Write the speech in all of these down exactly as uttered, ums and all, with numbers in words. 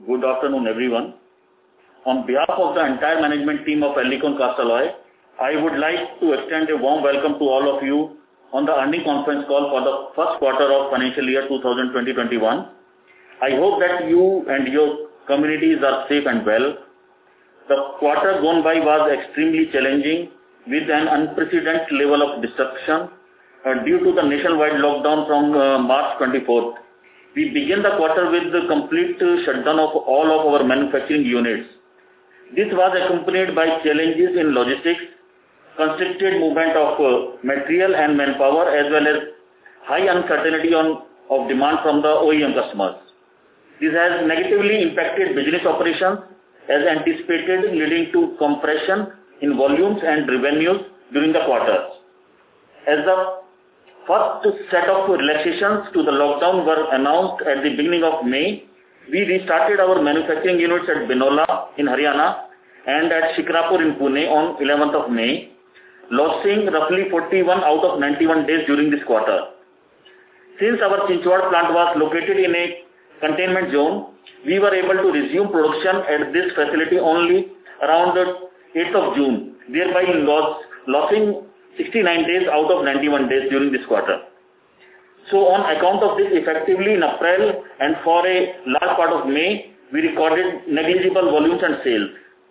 Good afternoon, everyone. On behalf of the entire management team of Alicon Castalloy, I would like to extend a warm welcome to all of you on the earnings conference call for the first quarter of financial year twenty twenty to twenty-one. I hope that you and your communities are safe and well. The quarter gone by was extremely challenging with an unprecedented level of disruption uh, due to the nationwide lockdown from uh, March twenty-fourth. We began the quarter with the complete shutdown of all of our manufacturing units. This was accompanied by challenges in logistics, constricted movement of uh, material and manpower, as well as high uncertainty on, of demand from the O E M customers. This has negatively impacted business operations as anticipated, leading to compression in volumes and revenues during the quarter. As the first set of relaxations to the lockdown were announced at the beginning of May, we restarted our manufacturing units at Binola in Haryana and at Shikrapur in Pune on eleventh of May, losing roughly forty-one out of ninety-one days during this quarter. Since our Chinchwad plant was located in a containment zone, we were able to resume production at this facility only around the eighth of June, thereby loss, losing sixty-nine days out of ninety-one days during this quarter. So on account of this, effectively in April and for a large part of May, we recorded negligible volumes and sales.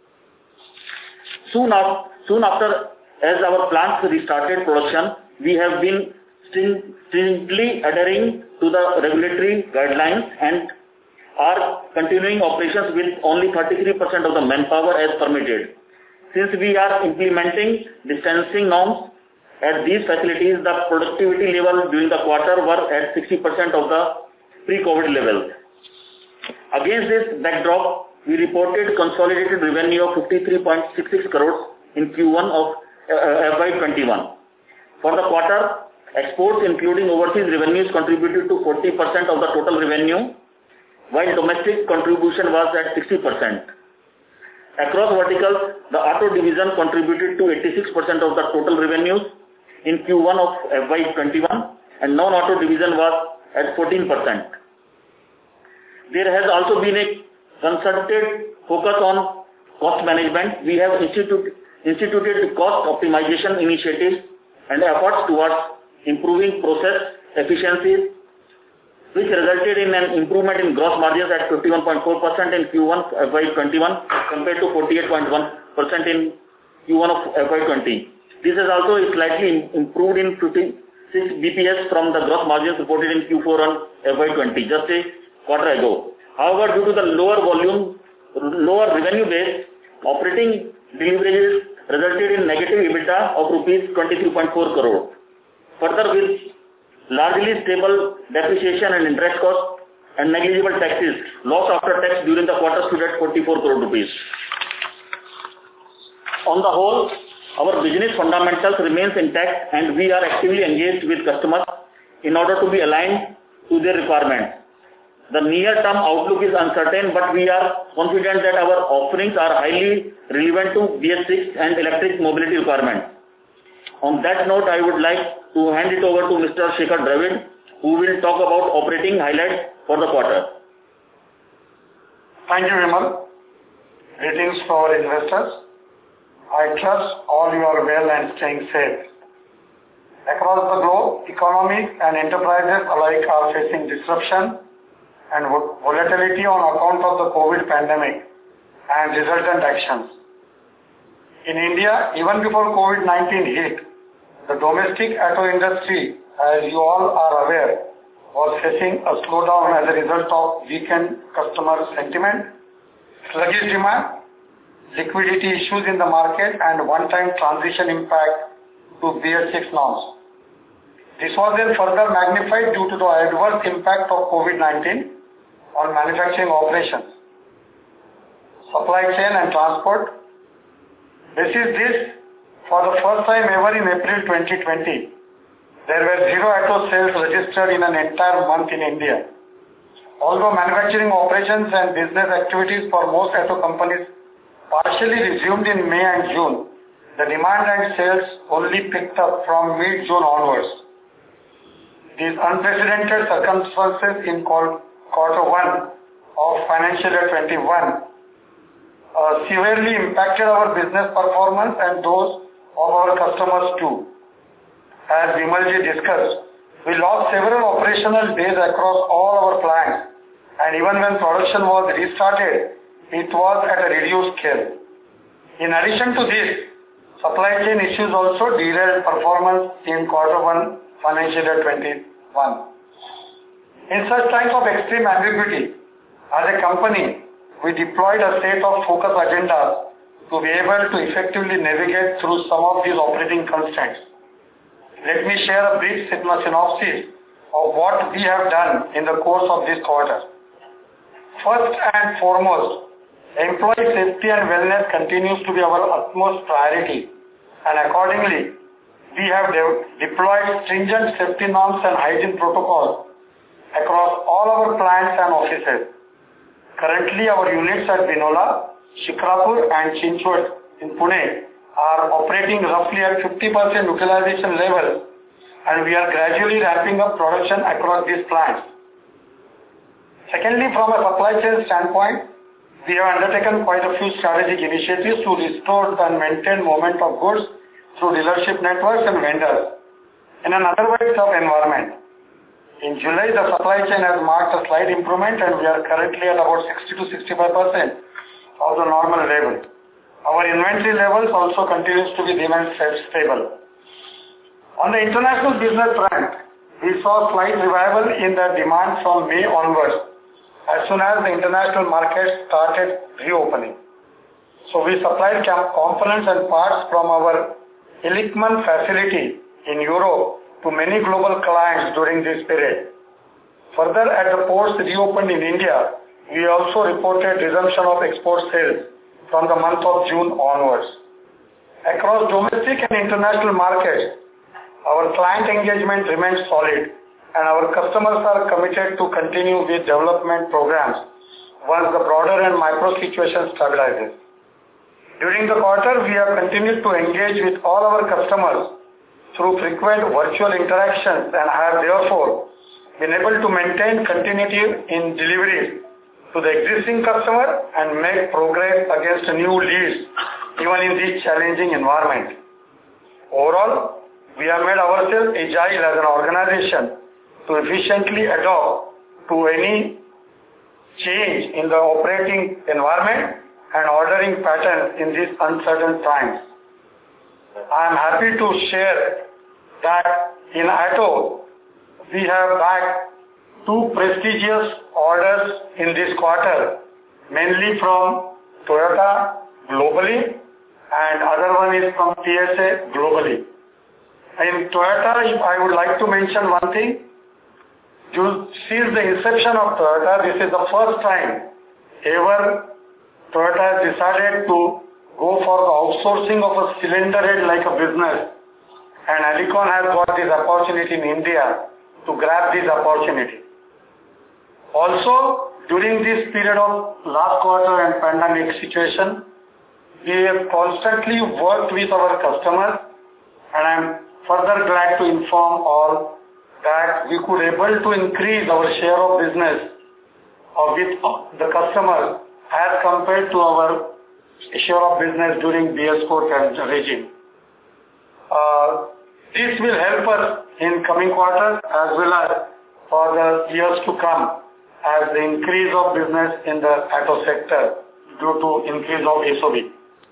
Soon after, soon after as our plants restarted production, we have been stringently adhering to the regulatory guidelines and are continuing operations with only thirty-three percent of the manpower as permitted. Since we are implementing distancing norms at these facilities, the productivity level during the quarter were at sixty percent of the pre-COVID level. Against this backdrop, we reported consolidated revenue of fifty-three point six six crores in Q one of uh, F Y twenty-one. For the quarter, exports including overseas revenues contributed to forty percent of the total revenue, while domestic contribution was at sixty percent. Across verticals, the auto division contributed to eighty-six percent of the total revenues in Q one of F Y twenty-one and non-auto division was at fourteen percent. There has also been a concerted focus on cost management. We have institute, instituted cost optimization initiatives and efforts towards improving process efficiencies, which resulted in an improvement in gross margins at fifty-one point four percent in Q one F Y twenty-one compared to forty-eight point one percent in Q one of F Y twenty. This has also slightly improved in fifty-six B P S from the gross margins reported in Q four on F Y twenty, just a quarter ago. However, due to the lower volume, lower revenue base, operating deliverables resulted in negative EBITDA of rupees twenty-three point four crore. Further, with largely stable depreciation and interest costs and negligible taxes, loss after tax during the quarter stood at forty-four crore rupees. On the whole, our business fundamentals remains intact and we are actively engaged with customers in order to be aligned to their requirements. The near-term outlook is uncertain, but we are confident that our offerings are highly relevant to B S six and electric mobility requirements. On that note, I would like to hand it over to Mister Shekhar Dravid, who will talk about operating highlights for the quarter. Thank you, Vimal. Greetings to our investors. I trust all you are well and staying safe. Across the globe, economies and enterprises alike are facing disruption and volatility on account of the COVID pandemic and resultant actions. In India, even before COVID nineteen hit, the domestic auto industry, as you all are aware, was facing a slowdown as a result of weakened customer sentiment, sluggish demand, liquidity issues in the market, and one-time transition impact to B S six norms. This was then further magnified due to the adverse impact of COVID nineteen on manufacturing operations, supply chain and transport. This is this, for the first time ever in April twenty twenty, there were zero auto sales registered in an entire month in India. Although manufacturing operations and business activities for most auto companies partially resumed in May and June, the demand and sales only picked up from mid-June onwards. These unprecedented circumstances in quarter one of financial year twenty-one uh, severely impacted our business performance and those of our customers too. As Vimalji discussed, we lost several operational days across all our plants, and even when production was restarted, it was at a reduced scale. In addition to this, supply chain issues also derailed performance in quarter one financial year twenty-one. In such times of extreme ambiguity, as a company, we deployed a set of focus agendas to be able to effectively navigate through some of these operating constraints. Let me share a brief synopsis of what we have done in the course of this quarter. First and foremost, employee safety and wellness continues to be our utmost priority, and accordingly, we have de- deployed stringent safety norms and hygiene protocols across all our plants and offices. Currently, our units at Binola, Shikrapur and Chinchwad in Pune are operating roughly at fifty percent utilization level, and we are gradually ramping up production across these plants. Secondly, from a supply chain standpoint, we have undertaken quite a few strategic initiatives to restore and maintain movement of goods through dealership networks and vendors in an otherwise tough environment. In July, the supply chain has marked a slight improvement, and we are currently at about sixty to sixty-five percent of the normal level. Our inventory levels also continues to be remain stable. On the international business front, we saw slight revival in the demand from May onwards, as soon as the international market started reopening. So we supplied components and parts from our Illichmann facility in Europe to many global clients during this period. Further, at the ports reopened in India, we also reported resumption of export sales from the month of June onwards. Across domestic and international markets, our client engagement remains solid, and our customers are committed to continue with development programs once the broader and micro situation stabilizes. During the quarter, we have continued to engage with all our customers through frequent virtual interactions and have therefore been able to maintain continuity in deliveries to the existing customer and make progress against new leads even in this challenging environment. Overall, we have made ourselves agile as an organization to efficiently adapt to any change in the operating environment and ordering patterns in these uncertain times. I am happy to share that in Atto, we have bagged two prestigious orders in this quarter, mainly from Toyota globally, and other one is from T S A globally. In Toyota, I would like to mention one thing. Since the inception of Toyota, this is the first time ever Toyota has decided to go for the outsourcing of a cylinder head like a business, and Alicon has got this opportunity in India to grab this opportunity. Also, during this period of last quarter and pandemic situation, we have constantly worked with our customers, and I am further glad to inform all that we could able to increase our share of business with the customers as compared to our share of business during B S four regime. Uh, this will help us in coming quarters as well as for the years to come as the increase of business in the auto sector due to increase of S O B.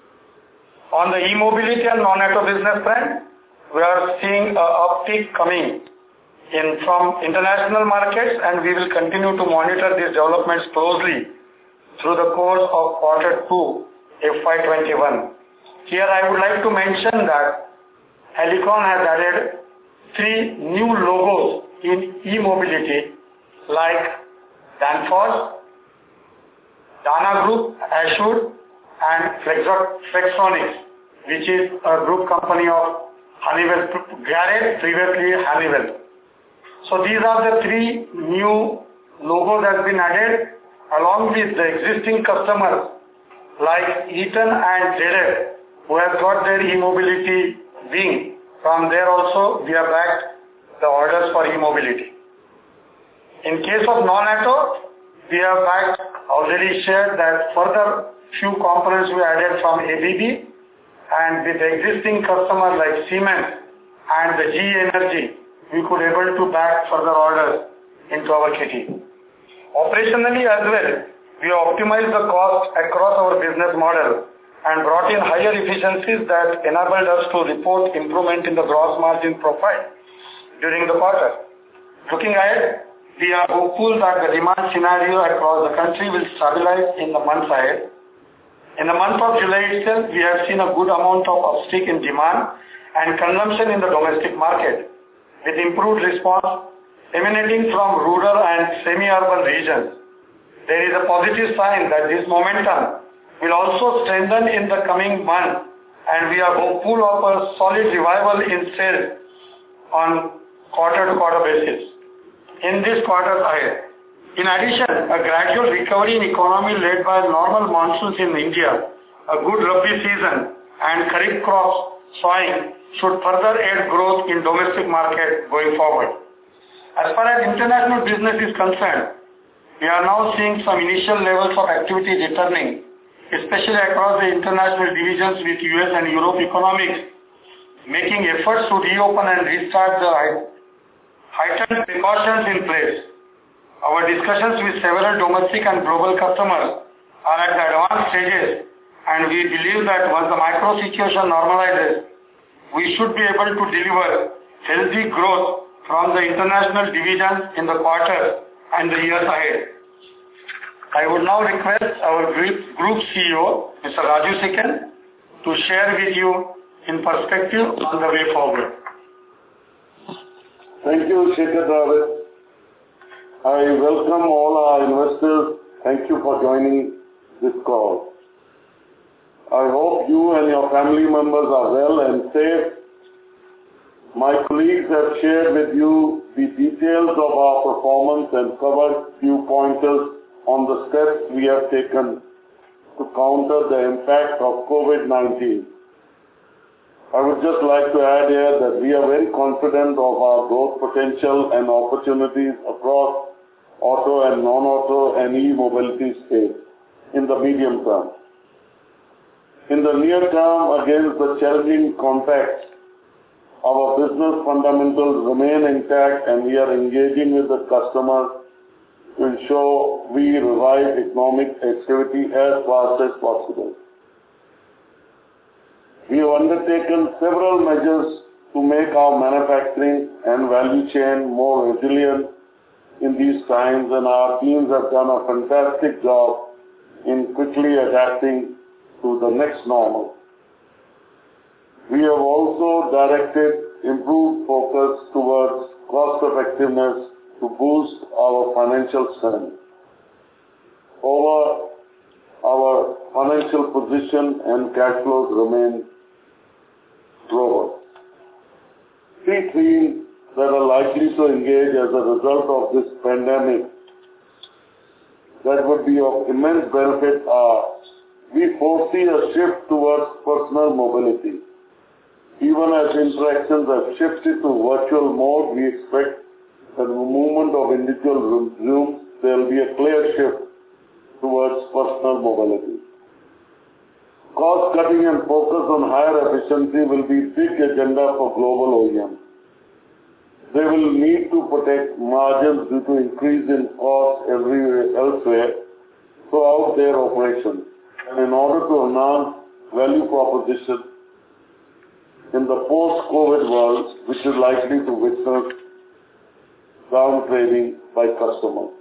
On the e-mobility and non-auto business front, we are seeing an uptick coming in from international markets, and we will continue to monitor these developments closely through the course of quarter two F Y twenty-one. Here I would like to mention that Alicon has added three new logos in e-mobility like Danfoss, Dana Group, Ashwood, and Flextronics, which is a group company of Honeywell, Garrett, previously Honeywell. So these are the three new logos that have been added along with the existing customers like Eaton and Z F, who have got their e-mobility wing. From there also we have backed the orders for e-mobility. In case of non-auto, We have back already shared that further few components we added from A B B, and with existing customers like Siemens and the G E Energy, we could able to back further orders into our kitty. Operationally as well, we optimized the cost across our business model and brought in higher efficiencies that enabled us to report improvement in the gross margin profile during the quarter. Looking ahead, we are hopeful that the demand scenario across the country will stabilize in the months ahead. In the month of July itself, we have seen a good amount of uptick in demand and consumption in the domestic market, with improved response emanating from rural and semi-urban regions. There is a positive sign that this momentum will also strengthen in the coming months, and we are hopeful of a solid revival in sales on quarter-to-quarter basis in this quarter ahead. In addition, a gradual recovery in economy led by normal monsoons in India, a good Rabi season, and Kharif crops sowing should further aid growth in domestic market going forward. As far as international business is concerned, we are now seeing some initial levels of activity returning, especially across the international divisions with U S and Europe economies, making efforts to reopen and restart the heightened precautions in place. Our discussions with several domestic and global customers are at the advanced stages, and we believe that once the macro situation normalizes, we should be able to deliver healthy growth from the international divisions in the quarter and the years ahead. I would now request our Group C E O, Mister Raju Sikand, to share with you in perspective on the way forward. Thank you, Shekhar Dravid. I welcome all our investors. Thank you for joining this call. I hope you and your family members are well and safe. My colleagues have shared with you the details of our performance and covered few pointers on the steps we have taken to counter the impact of COVID nineteen. I would just like to add here that we are very confident of our growth potential and opportunities across auto and non-auto and e-mobility space in the medium term. In the near term, against the challenging context, our business fundamentals remain intact, and we are engaging with the customers to ensure we revive economic activity as fast as possible. We have undertaken several measures to make our manufacturing and value chain more resilient in these times, and our teams have done a fantastic job in quickly adapting to the next normal. We have also directed improved focus towards cost effectiveness to boost our financial strength. Over our financial position and cash flows remain robust. Three themes that are likely to engage as a result of this pandemic that would be of immense benefit are: we foresee a shift towards personal mobility. Even as interactions have shifted to virtual mode, we expect that the movement of individuals resumes. There will be a clear shift towards personal mobility. Cost cutting and focus on higher efficiency will be big agenda for global O E Ms. They will need to protect margins due to increase in costs everywhere elsewhere throughout their operations, and in order to enhance value proposition in the post-COVID world, which is likely to witness downtrading by customers.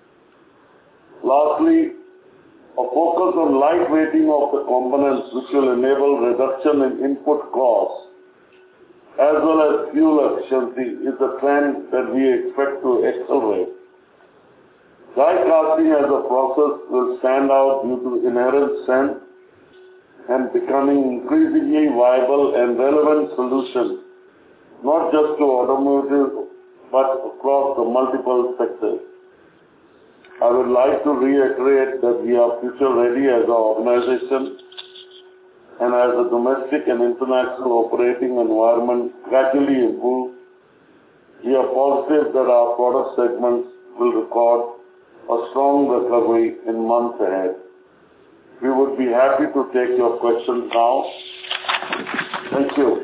Lastly, a focus on lightweighting of the components, which will enable reduction in input costs as well as fuel efficiency, is a trend that we expect to accelerate. Die casting as a process will stand out due to inherent strength and becoming increasingly viable and relevant solution, not just to automotive, but across the multiple sectors. I would like to reiterate that we are future ready as an organization, and as the domestic and international operating environment gradually improves, we are positive that our product segments will record a strong recovery in months ahead. We would be happy to take your questions now. Thank you.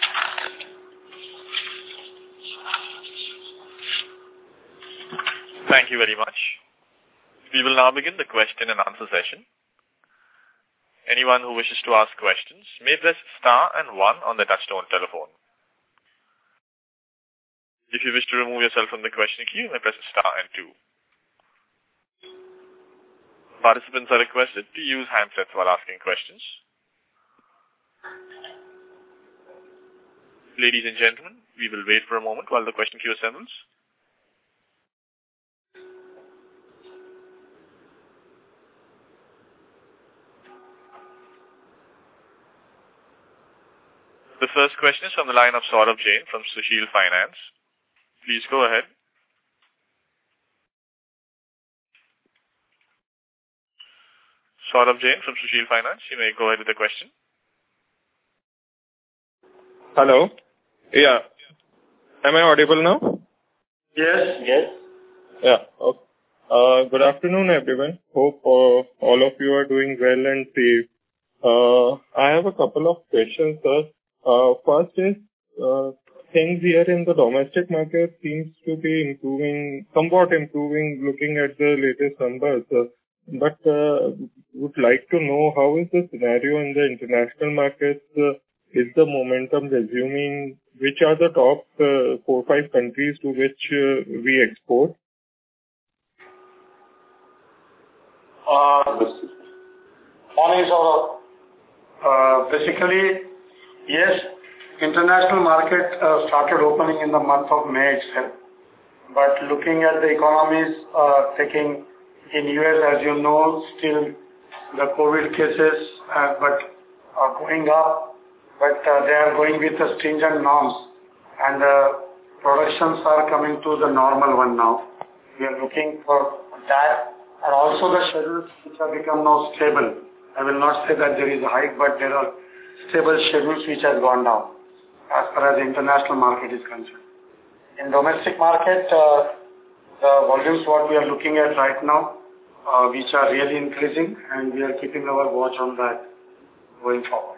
Thank you very much. We will now begin the question and answer session. Anyone who wishes to ask questions may press star and one on the touchtone telephone. If you wish to remove yourself from the question queue, you may press star and two. Participants are requested to use handsets while asking questions. Ladies and gentlemen, we will wait for a moment while the question queue assembles. The first question is from the line of Saurabh Jain from Sushil Finance. Please go ahead. Saurabh Jain from Sushil Finance, you may go ahead with the question. Hello. Yeah. Am I audible now? Yes. Yes. Yeah. Okay. Uh, good afternoon, everyone. Hope uh, all of you are doing well and safe. Uh, I have a couple of questions, sir. Uh, first is, uh, things here in the domestic market seems to be improving, somewhat improving looking at the latest numbers. Uh, but uh, would like to know how is the scenario in the international markets? Uh, is the momentum resuming? Which are the top uh, four or five countries to which uh, we export? Uh, one is our, uh, basically, yes, international market uh, started opening in the month of May itself. But looking at the economies uh, taking in U S, as you know, still the COVID cases uh, but are going up, but uh, they are going with the stringent norms, and uh, productions are coming to the normal one now. We are looking for that, and also the schedules which have become now stable. I will not say that there is a hike, but there are stable schedules which have gone down as far as the international market is concerned. In domestic market, uh, the volumes what we are looking at right now, uh, which are really increasing, and we are keeping our watch on that going forward.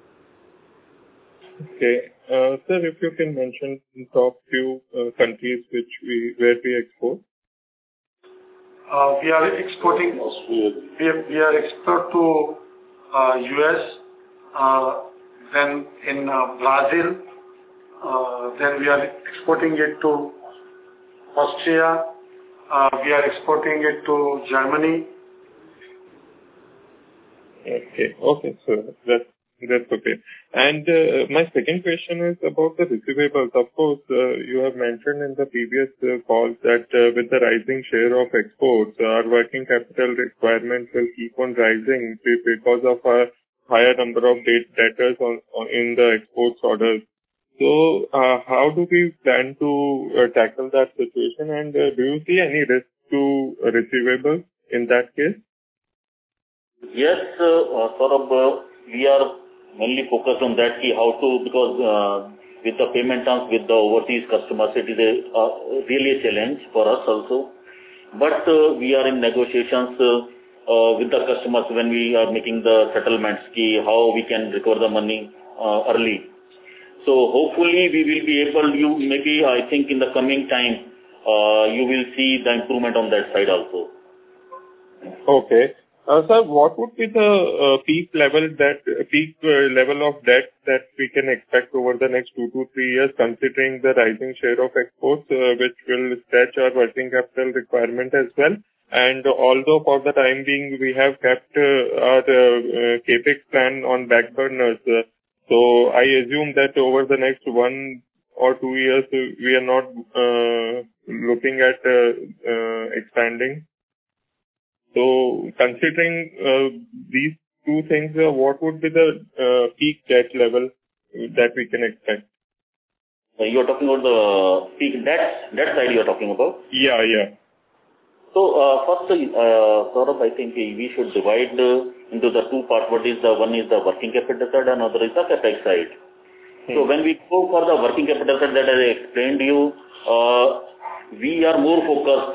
Okay. Uh, sir, if you can mention the top few uh, countries which we where we export. Uh, we are exporting, we are, we are export to uh, U S, uh, then in uh, Brazil, uh, then we are exporting it to Austria, uh, we are exporting it to Germany. Okay, okay, sir, that's, that's okay. And uh, my second question is about the receivables. Of course, uh, you have mentioned in the previous uh, calls that uh, with the rising share of exports, our working capital requirements will keep on rising because of our higher number of debtors on, on in the exports orders. So, uh, how do we plan to uh, tackle that situation, and uh, do you see any risk to uh, receivables in that case? Yes, uh, Saurabh, uh, we are mainly focused on that, key how to, because uh, with the payment terms with the overseas customers, it is a uh, really a challenge for us also. But uh, we are in negotiations uh, uh, with the customers when we are making the settlements, key how we can recover the money uh, early. So hopefully we will be able, you maybe I think in the coming time, uh, you will see the improvement on that side also. Okay. Uh, sir, what would be the uh, peak level that uh, peak uh, level of debt that we can expect over the next two to three years, considering the rising share of exports, uh, which will stretch our working capital requirement as well? And although for the time being we have kept uh, our uh, uh, capex plan on back burners, uh, so I assume that over the next one or two years uh, we are not uh, looking at uh, uh, expanding. So considering uh, these two things, uh, what would be the uh, peak debt level that we can expect? Uh, you are talking about the peak debt, debt side you are talking about? Yeah, yeah. So uh, first, uh, Saurabh, I think we should divide uh, into the two parts. What is the one is the working capital side, and another is the capex side. Hmm. So when we go for the working capital side that I explained to you, uh, we are more focused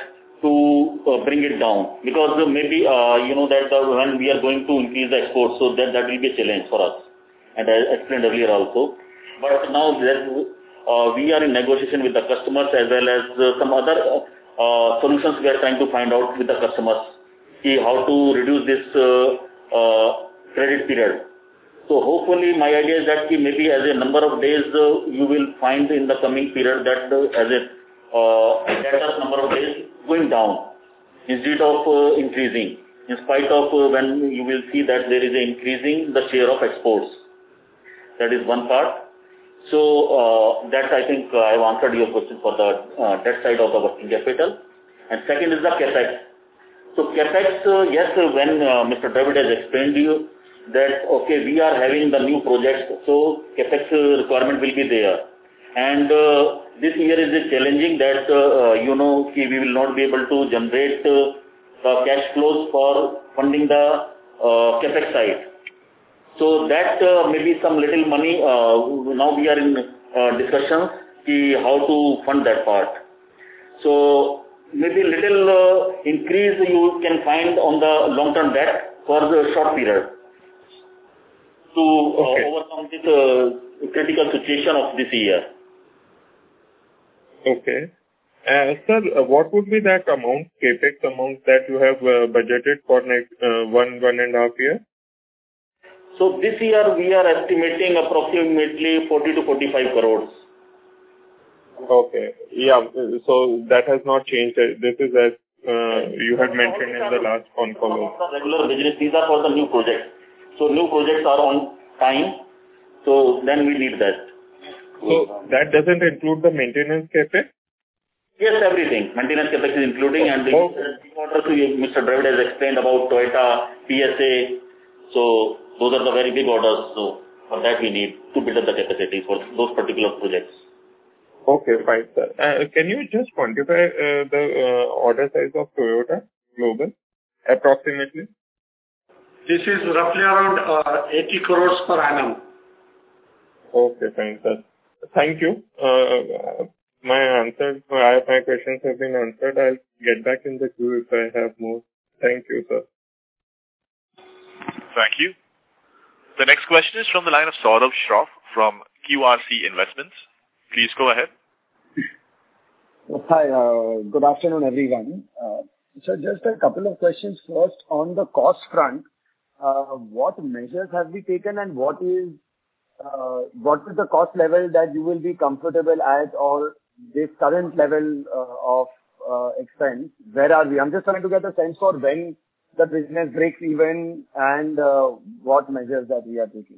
to uh, bring it down, because uh, maybe uh, you know that uh, when we are going to increase the exports, so that that will be a challenge for us, and I explained earlier also. But now that uh, we are in negotiation with the customers as well as uh, some other uh, solutions we are trying to find out with the customers, see how to reduce this uh, uh, credit period. So hopefully my idea is that maybe as a number of days uh, you will find in the coming period that uh, as a uh, debtors number of days going down instead of uh, increasing, in spite of uh, when you will see that there is an increasing the share of exports. That is one part. So uh, that I think uh, I have answered your question for the uh, debt side of the working capital. And second is the capex. So capex, uh, yes, when uh, Mister Dravid has explained to you that okay, we are having the new projects, so capex requirement will be there. And uh, this year is challenging that uh, you know we will not be able to generate uh, the cash flows for funding the uh, capex side. So that uh, maybe some little money, uh, now we are in uh, discussions see how to fund that part. So maybe little uh, increase you can find on the long-term debt for the short period to uh, okay. overcome this uh, critical situation of this year. Okay. Uh, sir, uh, what would be that amount, capex amount that you have uh, budgeted for next uh, one, one and a half year? So this year we are estimating approximately forty to forty-five crores. Okay. Yeah. So that has not changed. This is as uh, you had mentioned in the last phone call. The regular business, these are for the new projects. So new projects are on time. So then we need that. So that doesn't include the maintenance capex? Yes, everything. Maintenance capex is including, and the orders Mister Dravid has explained about Toyota, P S A. So those are the very big orders. So for that we need to build up the capacity for those particular projects. Okay, fine, sir. Uh, can you just quantify uh, the uh, order size of Toyota Global approximately? This is roughly around uh, eighty crores per annum. Okay, fine, sir. Thank you. Uh, my answers, my, my questions have been answered. I'll get back in the queue if I have more. Thank you, sir. Thank you. The next question is from the line of Saurabh Shroff from Q R C Investments. Please go ahead. Hi, uh, good afternoon, everyone. Uh, so just a couple of questions. First, on the cost front, uh, what measures have we taken and what is uh, what is the cost level that you will be comfortable at, or this current level uh, of uh, expense? Where are we? I'm just trying to get a sense for when the business breaks even and uh, what measures that we are taking.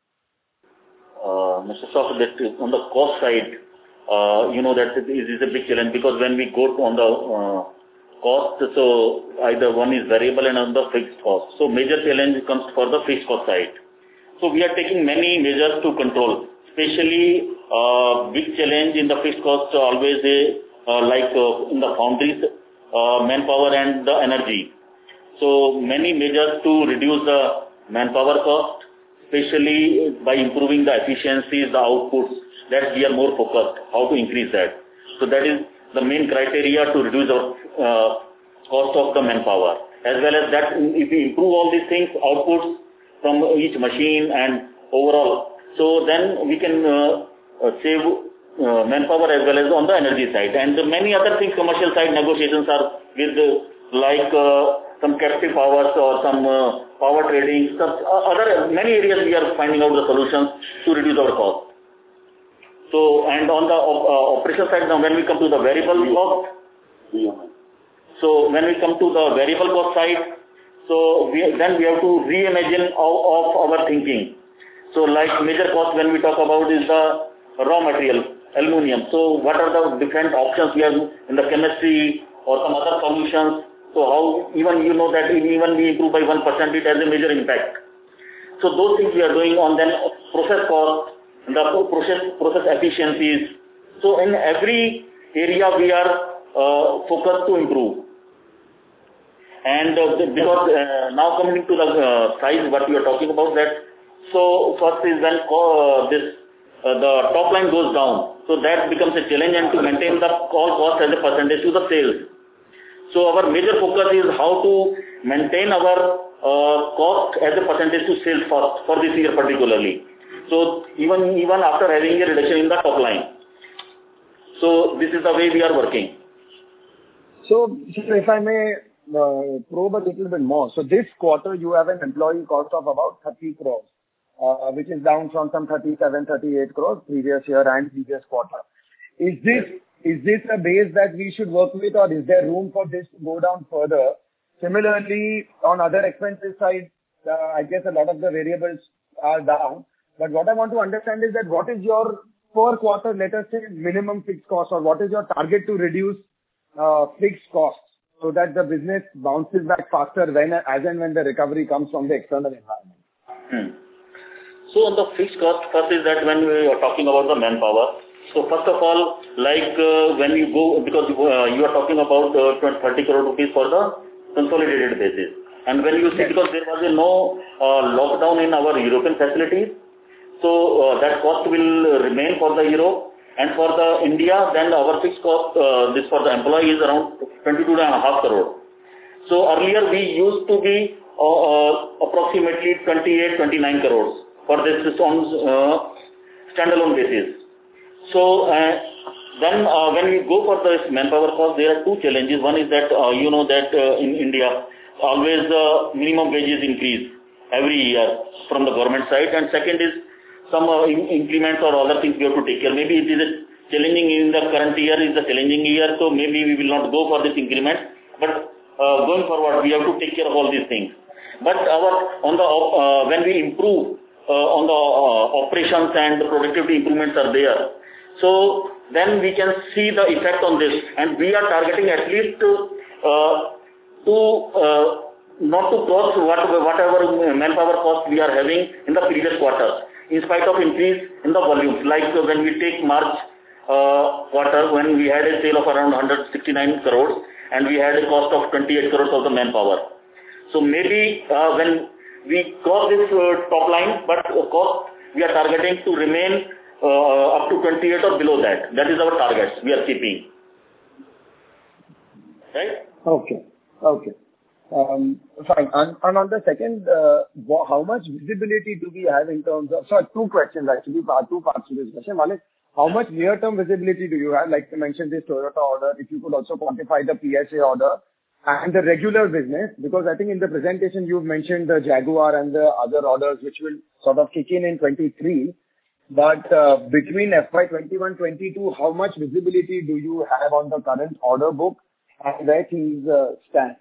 Uh, Mister Shroff, on the cost side, uh, you know that it is a big challenge, because when we go on the uh, cost, so either one is variable and on the fixed cost. So major challenge comes for the fixed cost side. So we are taking many measures to control, especially uh, big challenge in the fixed cost always uh, like uh, in the foundries, uh, manpower and the energy. So many measures to reduce the manpower cost, especially by improving the efficiencies, the outputs, that we are more focused, how to increase that. So that is the main criteria to reduce our uh, cost of the manpower. As well as that, if we improve all these things, outputs from each machine and overall, so then we can uh, uh, save uh, manpower as well as on the energy side. And the many other things, commercial side negotiations are with uh, like uh, some captive powers or some uh, power trading, some uh, other many areas we are finding out the solutions to reduce our cost. So, and on the uh, operation side, now when we come to the variable cost, so when we come to the variable cost side, so we, then we have to reimagine of, of our thinking. So like major cost when we talk about is the raw material, aluminum. So what are the different options we have in the chemistry or some other solutions? So how even you know that even we improve by one percent, it has a major impact. So those things we are doing on then process cost, the process process efficiencies. So in every area we are uh, focused to improve. And uh, because uh, now coming to the uh, size what we are talking about that. So first is when uh, this uh, the top line goes down. So that becomes a challenge, and to maintain the all cost as a percentage to the sales. So our major focus is how to maintain our uh, cost as a percentage to sales for, for this year particularly. So even, even after having a reduction in the top line. So this is the way we are working. So if I may uh, probe a little bit more. So this quarter you have an employee cost of about thirty crores, uh, which is down from some thirty-seven, thirty-eight crores previous year and previous quarter. Is this, is this a base that we should work with, or is there room for this to go down further? Similarly, on other expenses side, uh, I guess a lot of the variables are down. But what I want to understand is that what is your per quarter, let us say, minimum fixed cost, or what is your target to reduce uh, fixed costs so that the business bounces back faster when, as and when the recovery comes from the external environment? Hmm. So on the fixed cost, first is that when we are talking about the manpower, so first of all, like uh, when you go, because uh, you are talking about uh, thirty crore rupees for the consolidated basis. And when you see, because there was a no uh, lockdown in our European facilities, so uh, that cost will remain for the Europe. And for the India, then our fixed cost, uh, this for the employee is around twenty-two and a half crore. So earlier we used to be uh, uh, approximately twenty-eight, twenty-nine crores for this on uh, standalone basis. So uh, then uh, when we go for this manpower cost, there are two challenges. One is that uh, you know that uh, in India always uh, minimum wages increase every year from the government side, and second is some uh, increments or other things we have to take care. Maybe it is a challenging in the current year is a challenging year, so maybe we will not go for this increment. But uh, going forward, we have to take care of all these things. But our on the uh, when we improve uh, on the uh, operations and the productivity improvements are there, so then we can see the effect on this, and we are targeting at least to uh, to uh, not to cross whatever manpower cost we are having in the previous quarter, in spite of increase in the volumes. Like when we take March uh, quarter, when we had a sale of around one hundred sixty-nine crores and we had a cost of twenty-eight crores of the manpower. So maybe uh, when we cross this uh, top line, but of course we are targeting to remain uh, up to twenty-eight or below that. That is our targets we are keeping. Right? Okay. Okay. Um, fine. And, and on the second, uh, how much visibility do we have in terms of, sorry, two questions actually, two parts to this question. One is, how much near-term visibility do you have? Like you mentioned this Toyota order, if you could also quantify the P S A order and the regular business, because I think in the presentation you've mentioned the Jaguar and the other orders which will sort of kick in in twenty-three. But uh, between F Y twenty-one twenty-two, how much visibility do you have on the current order book and where things uh, stand?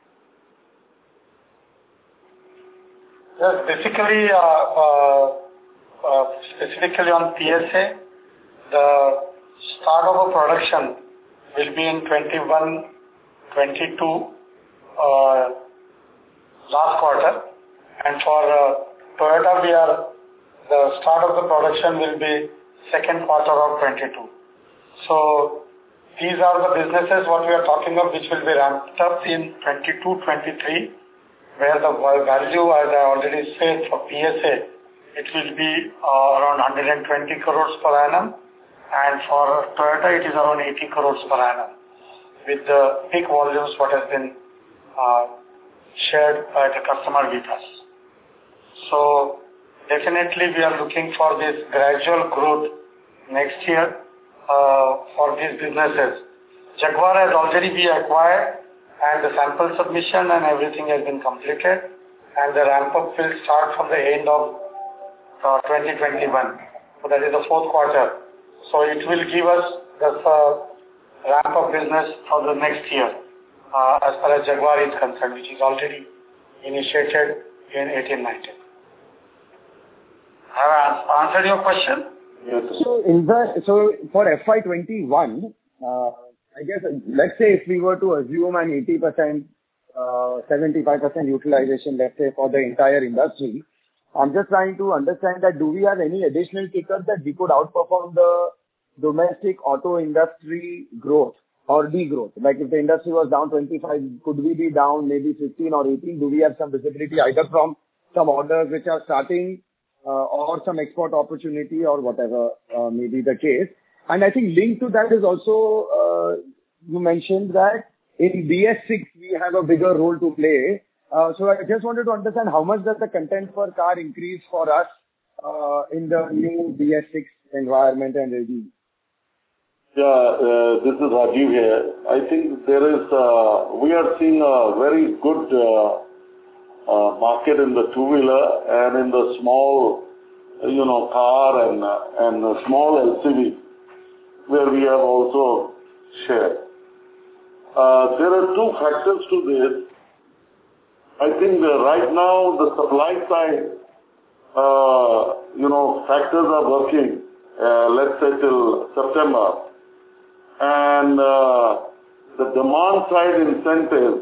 Yes, basically, uh, uh, uh, specifically on P S A, the start of a production will be in twenty-one twenty-two uh, last quarter, and for uh, Toyota, we are the start of the production will be second quarter of twenty-two. So these are the businesses what we are talking of, which will be ramped up in twenty-two twenty-three, where the value, as I already said, for P S A, it will be uh, around one hundred twenty crores per annum, and for Toyota it is around eighty crores per annum, with the big volumes what has been uh, shared by the customer with us. So definitely we are looking for this gradual growth next year uh, for these businesses. Jaguar has already been acquired and the sample submission and everything has been completed, and the ramp up will start from the end of uh, twenty twenty-one. So that is the fourth quarter. So it will give us the uh, ramp up business for the next year uh, as far as Jaguar is concerned, which is already initiated in eighteen nineteen. Have I answered your question? Yes. So in the, so for F Y twenty-one, uh, I guess, let's say if we were to assume an eighty percent, uh, seventy-five percent utilization, let's say, for the entire industry, I'm just trying to understand that do we have any additional kickers that we could outperform the domestic auto industry growth or degrowth? Like if the industry was down twenty-five, could we be down maybe fifteen or eighteen? Do we have some visibility either from some orders which are starting uh, or some export opportunity or whatever uh, may be the case? And I think linked to that is also, uh, you mentioned that in B S six, we have a bigger role to play. Uh, so I just wanted to understand how much does the content per car increase for us uh, in the new B S six environment and regime? Yeah, uh, this is Rajiv here. I think there is, uh, we are seeing a very good uh, uh, market in the two-wheeler and in the small, you know, car and, uh, and uh, small L C V, where we have also shared. Uh, there are two factors to this. I think uh, right now the supply side, uh, you know, factors are working, uh, let's say till September. And uh, the demand side incentives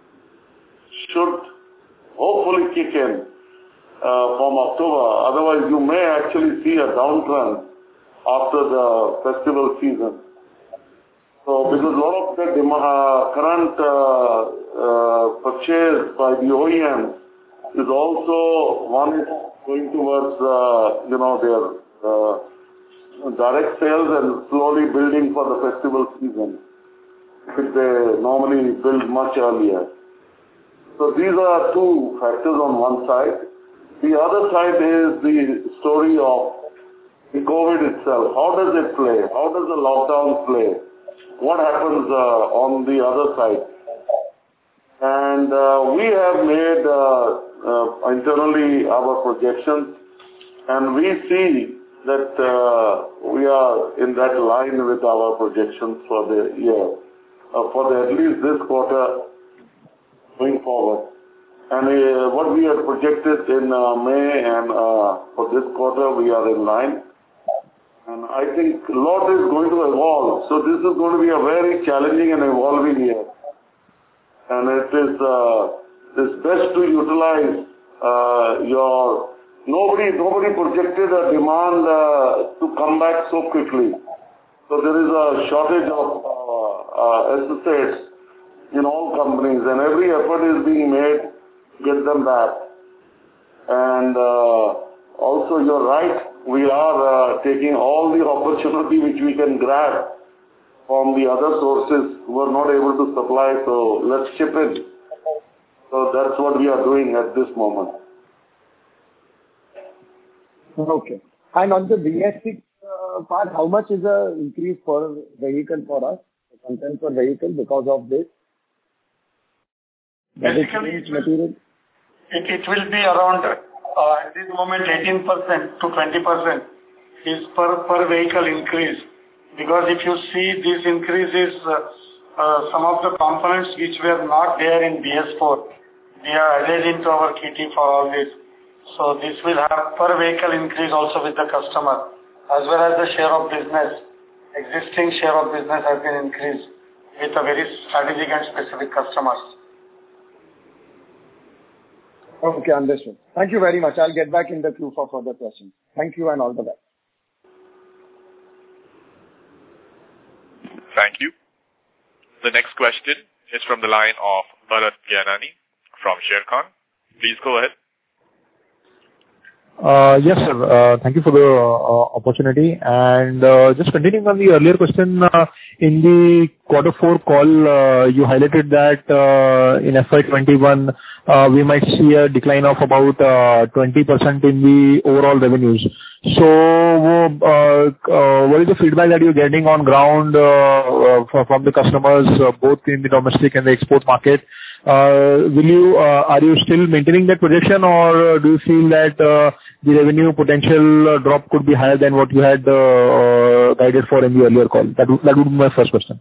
should hopefully kick in uh, from October. Otherwise, you may actually see a downtrend after the festival season. So, because a lot of the demand, uh, current uh, uh, purchase by the O E Ms is also one is going towards, uh, you know, their uh, direct sales and slowly building for the festival season, which they normally build much earlier. So these are two factors on one side. The other side is the story of the COVID itself. How does it play? How does the lockdown play? What happens uh, on the other side? And uh, we have made uh, uh, internally our projections, and we see that uh, we are in that line with our projections for the year, uh, for the, at least this quarter going forward. And uh, what we have projected in uh, May and uh, for this quarter, we are in line. And I think a lot is going to evolve. So this is going to be a very challenging and evolving year. And it is uh, it's best to utilize uh, your Nobody, nobody projected a demand uh, to come back so quickly. So there is a shortage of uh, uh, associates in all companies, and every effort is being made to get them back. And uh, also, you're right, we are uh, taking all the opportunity which we can grab from the other sources who are not able to supply. So let's chip in. So that's what we are doing at this moment. Okay. And on the B S six uh, part, how much is the increase per vehicle for us, the content per vehicle because of this? Basically, it will, it, it will be around, uh, at this moment, eighteen percent to twenty percent is per, per vehicle increase. Because if you see these increases, uh, uh, some of the components which were not there in B S four, we are added into our kitty for all this. So this will have per vehicle increase also with the customer, as well as the share of business. Existing share of business has been increased with a very strategic and specific customers. Okay, understood. Thank you very much. I'll get back in the queue for further questions. Thank you and all the best. Thank you. The next question is from the line of Bharat Gyanani from Sharekhan. Please go ahead. Uh, yes, sir. Uh, thank you for the uh, opportunity. And uh, just continuing on the earlier question, uh, in the quarter four call, uh, you highlighted that uh, in F Y twenty-one, uh, we might see a decline of about uh, twenty percent in the overall revenues. So, uh, uh, what is the feedback that you're getting on ground uh, uh, from the customers, uh, both in the domestic and the export market? Uh, will you, uh, are you still maintaining that projection, or do you feel that uh, the revenue potential uh, drop could be higher than what you had uh, guided for in the earlier call? That would, that would be my first question.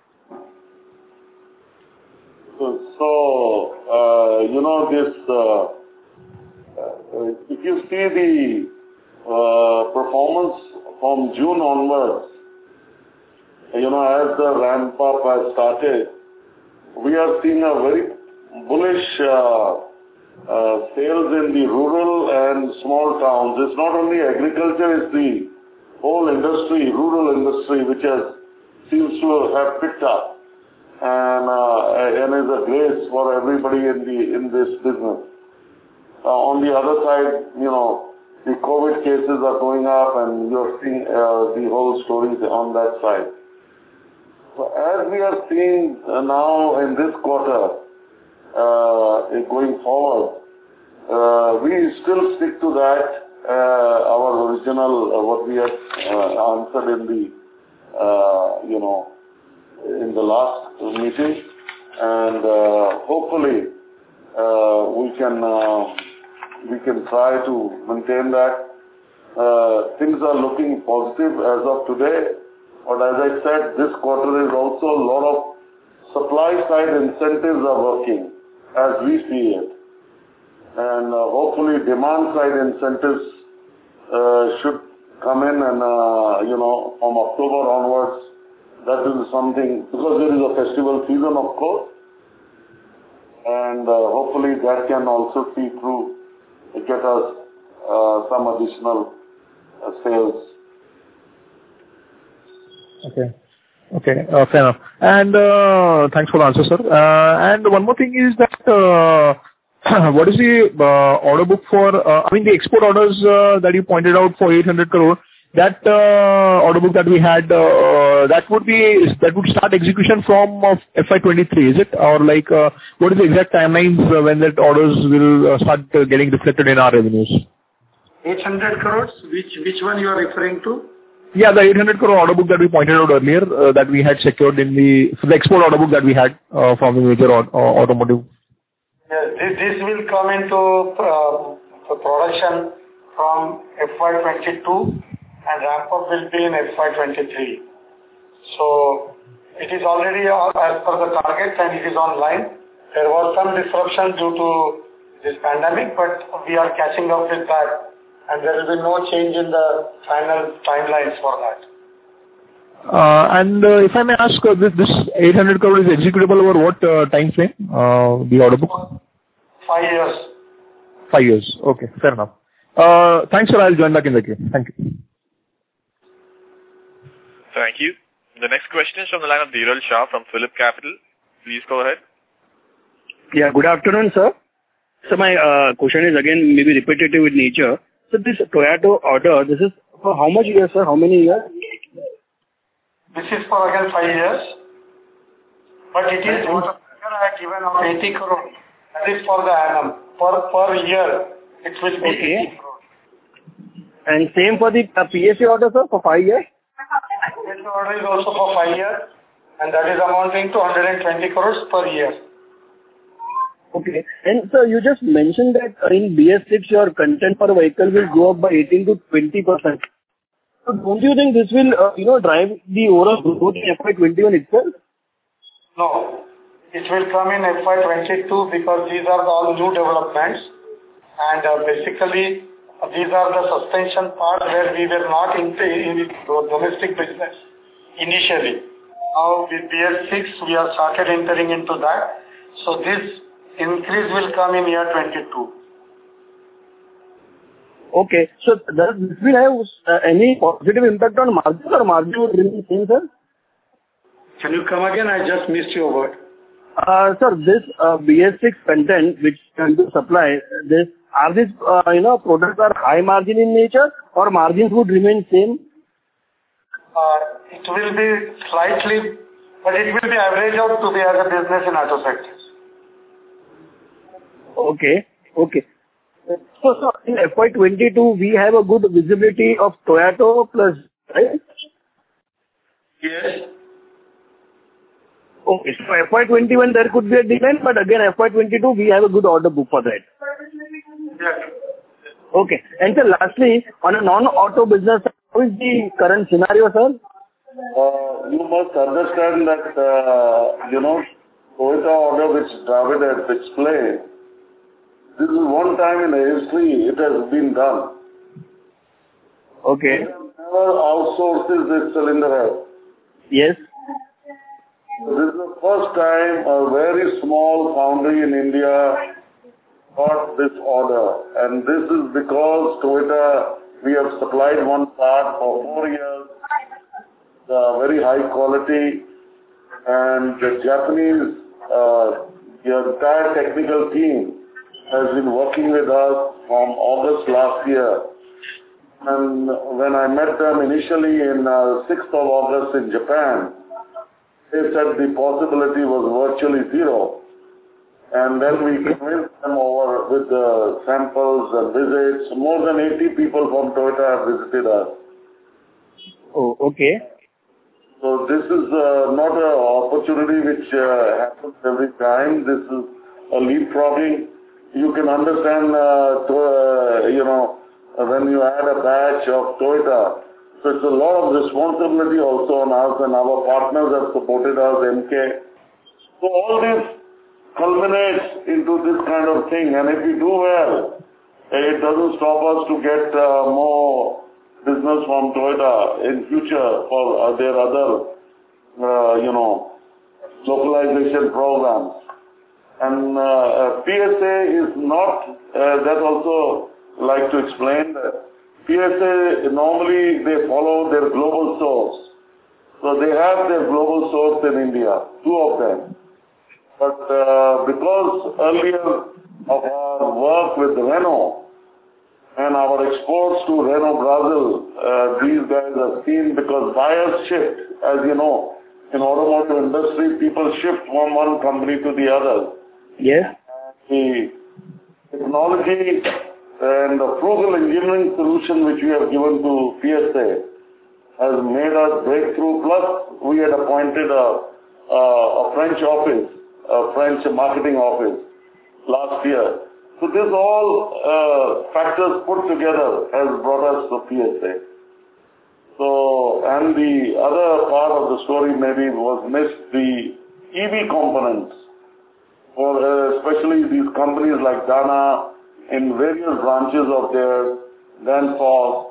So, uh, you know, this, uh, uh, if you see the uh, performance from June onwards, you know, as the ramp up has started, we are seeing a very bullish uh, uh, sales in the rural and small towns. It's not only agriculture, it's the whole industry, rural industry, which has seems to have picked up and uh, and is a grace for everybody in the in this business. Uh, on the other side, you know, the COVID cases are going up, and you're seeing uh, the whole stories on that side. So as we are seeing uh, now in this quarter, uh, going forward, uh, we still stick to that, uh, our original, uh, what we had uh, answered in the, uh, you know, in the last meeting, and uh, hopefully uh, we can uh, we can try to maintain that. Uh, things are looking positive as of today, but as I said, this quarter is also a lot of supply side incentives are working as we see it, and uh, hopefully demand side incentives uh, should come in, and uh, you know, from October onwards. That is something, because there is a festival season, of course, and uh, hopefully that can also see through, get us uh, some additional uh, sales. Okay. Okay, uh, fair enough. And uh, thanks for the answer, sir. Uh, and one more thing is that uh, what is the uh, order book for, uh, I mean the export orders uh, that you pointed out for eight hundred crore, that uh, order book that we had, uh, that would be, that would start execution from uh, F Y twenty-three, is it? Or like, uh, what is the exact timelines uh, when that orders will uh, start uh, getting reflected in our revenues? eight hundred crores, which, which one you are referring to? Yeah, the eight hundred crore order book that we pointed out earlier, uh, that we had secured in the, so the export order book that we had uh, from the major au- uh, automotive. Yes, this, this will come into uh, production from F Y twenty-two. And ramp up will be in F Y twenty-three. So it is already as per the target and it is online. There was some disruption due to this pandemic, but we are catching up with that, and there will be no change in the final timelines for that. Uh, and uh, if I may ask, uh, this, this eight hundred crore is executable over what uh, time frame, uh, the order book? Five years. Five years. Okay, fair enough. Uh, thanks, sir. I'll join back in the queue. Thank you. Thank you. The next question is from the line of Dhiral Shah from Phillip Capital. Please go ahead. Yeah, good afternoon, sir. So my uh, question is again maybe repetitive in nature. So this Toyota order, this is for how much years, sir? How many years? This is for again five years. But it is what I have given of eighty crore. That is for the annum. Per, per year, it will be Okay. eighty crore. And same for the uh, P S A order, sir, for five years? This order is also for five years, and that is amounting to one hundred twenty crores per year. Okay. And sir, you just mentioned that in B S six your content per vehicle will go up by eighteen to twenty percent. So don't you think this will, uh, you know, drive the overall growth in F Y twenty-one itself? No, it will come in F Y twenty-two because these are all new developments, and uh, basically uh, these are the suspension part where we were not in the, in the domestic business initially. Now with B S six we have started entering into that. So this increase will come in year twenty-two. Okay. So does this will have uh, any positive impact on margin or margin would remain same, sir? Can you come again? I just missed your word. Uh, sir, this uh, B S six content which can to supply, this are these uh, you know products are high margin in nature or margins would remain same? Uh, it will be slightly, but it will be average out to be as a business in auto sectors. Okay. Okay. So, so in F Y twenty-two we have a good visibility of Toyota plus, right? Yes. Okay. So F Y twenty-one there could be a decline, but again F Y twenty-two we have a good order book for that. Yes. Okay. And sir, lastly, on a non-auto business, how is the current scenario, sir? Uh, you must understand that, uh, you know, Toyota order which Dravid has explained, this is one time in history it has been done. Okay. It never outsources this cylinder head. Yes. This is the first time a very small foundry in India got this order, and this is because Toyota, we have supplied one part for four years, uh, very high quality, and the Japanese, uh, the entire technical team has been working with us from August last year. And when I met them initially in uh, sixth of August in Japan, they said the possibility was virtually zero. And then we convinced them over with the samples and visits. More than eighty people from Toyota have visited us. Oh, okay. So this is uh, not an opportunity which uh, happens every time. This is a leapfrogging. You can understand, uh, to, uh, you know, when you add a batch of Toyota, so it's a lot of responsibility also on us, and our partners have supported us, M K. So all this culminates into this kind of thing, and if we do well, it doesn't stop us to get uh, more business from Toyota in future for uh, their other, uh, you know, localization programs. And uh, P S A is not, uh, that also like to explain that P S A normally they follow their global source. So they have their global source in India, two of them. But uh, because earlier of our work with Renault and our exports to Renault Brazil, uh, these guys have seen, because buyers shift, as you know, in automotive industry, people shift from one company to the other. Yes. The technology and the frugal engineering solution which we have given to P S A has made us breakthrough. Plus, we had appointed a, a, a French office, a French marketing office last year. So this all uh, factors put together has brought us to P S A. So, and the other part of the story maybe was missed, the E V components, for uh, especially these companies like Dana in various branches of theirs, Danfoss.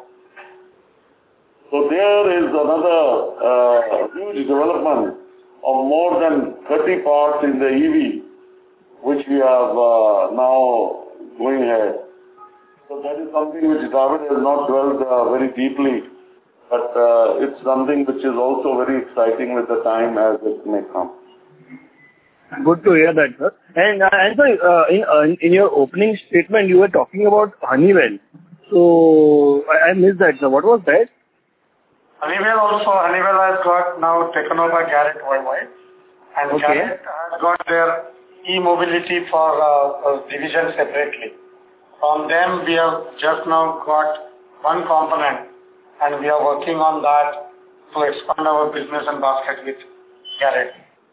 So there is another uh, huge development of more than thirty parts in the E V, which we have uh, now going ahead. So that is something which Dravid has not dwelled uh, very deeply, but uh, it's something which is also very exciting with the time as it may come. Good to hear that, sir. And, uh, and sir, uh, in, uh, in your opening statement, you were talking about Honeywell. So, I, I missed that, sir. What was that? Honeywell also, Honeywell has got now taken over by Garrett worldwide. And Okay. Garrett has got their e-mobility for uh, uh, division separately. From them, we have just now got one component, and we are working on that to expand our business and basket with Garrett.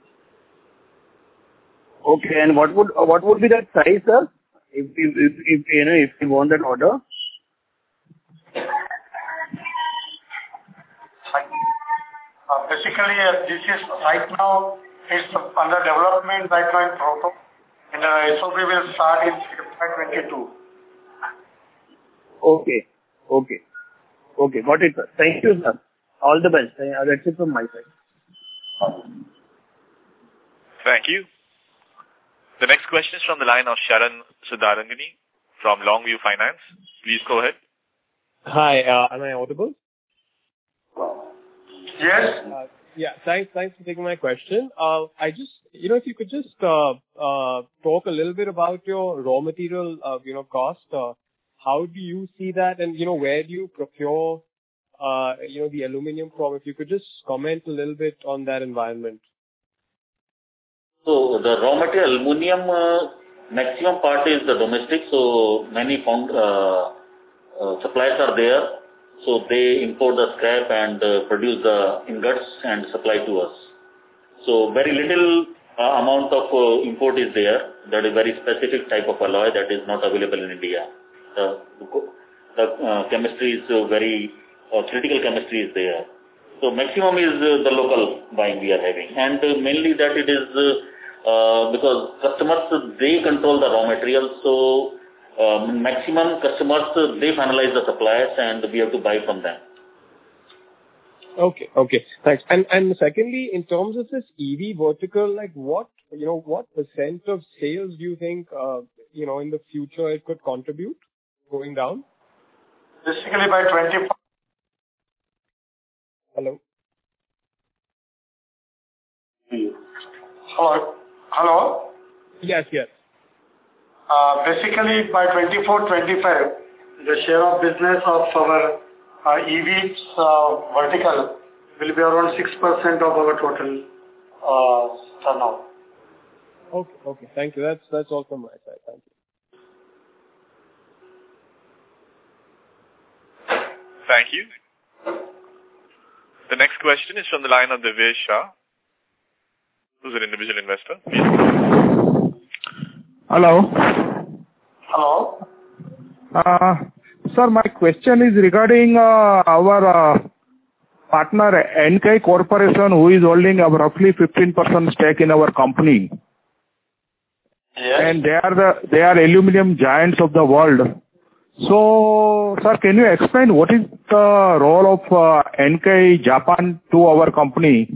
Okay, and what would uh, what would be that size, sir? If if if, if you know if you want that order. Uh, basically, uh, this is right now, it's under development right now in proto, and uh, S O P will start in F Y twenty-two. Okay, okay, okay, got it, sir. Thank you, sir. All the best. Uh, that's it from my side. Thank you. The next question is from the line of Sharan Sudarangani from Longview Finance. Please go ahead. Hi, uh, am I audible? Yes. Uh, yeah, thanks. Thanks for taking my question. Uh, I just, you know, if you could just uh, uh, talk a little bit about your raw material, uh, you know, cost. Uh, how do you see that, and you know, where do you procure, uh, you know, the aluminium from? If you could just comment a little bit on that environment. So the raw material aluminium, uh, maximum part is the domestic. So many found, uh, uh, suppliers are there. So they import the scrap and uh, produce the ingots and supply to us. So very little uh, amount of uh, import is there. That is very specific type of alloy that is not available in India. The, the uh, chemistry is uh, very uh, critical chemistry is there. So maximum is uh, the local buying we are having, and uh, mainly that it is uh, uh, because customers uh, they control the raw material. So uh, maximum customers uh, they finalize the suppliers, and we have to buy from them. Okay, okay, thanks. And and secondly, in terms of this E V vertical, like what you know, what percent of sales do you think uh, you know in the future it could contribute going down? Basically by twenty. Hello. Hello. Hello. Yes, yes. Uh, basically, by twenty-four twenty-five, the share of business of our uh, E Vs uh, vertical will be around six percent of our total uh, turnover. Okay. Okay. Thank you. That's that's all from my side. Thank you. Thank you. The next question is from the line of Devesh Shah, who's an individual investor. Hello. Hello. Uh, sir, my question is regarding uh, our uh, partner N K Corporation, who is holding a roughly fifteen percent stake in our company. Yes. And they are the they are aluminum giants of the world. So, sir, can you explain what is the role of uh, N K Japan to our company?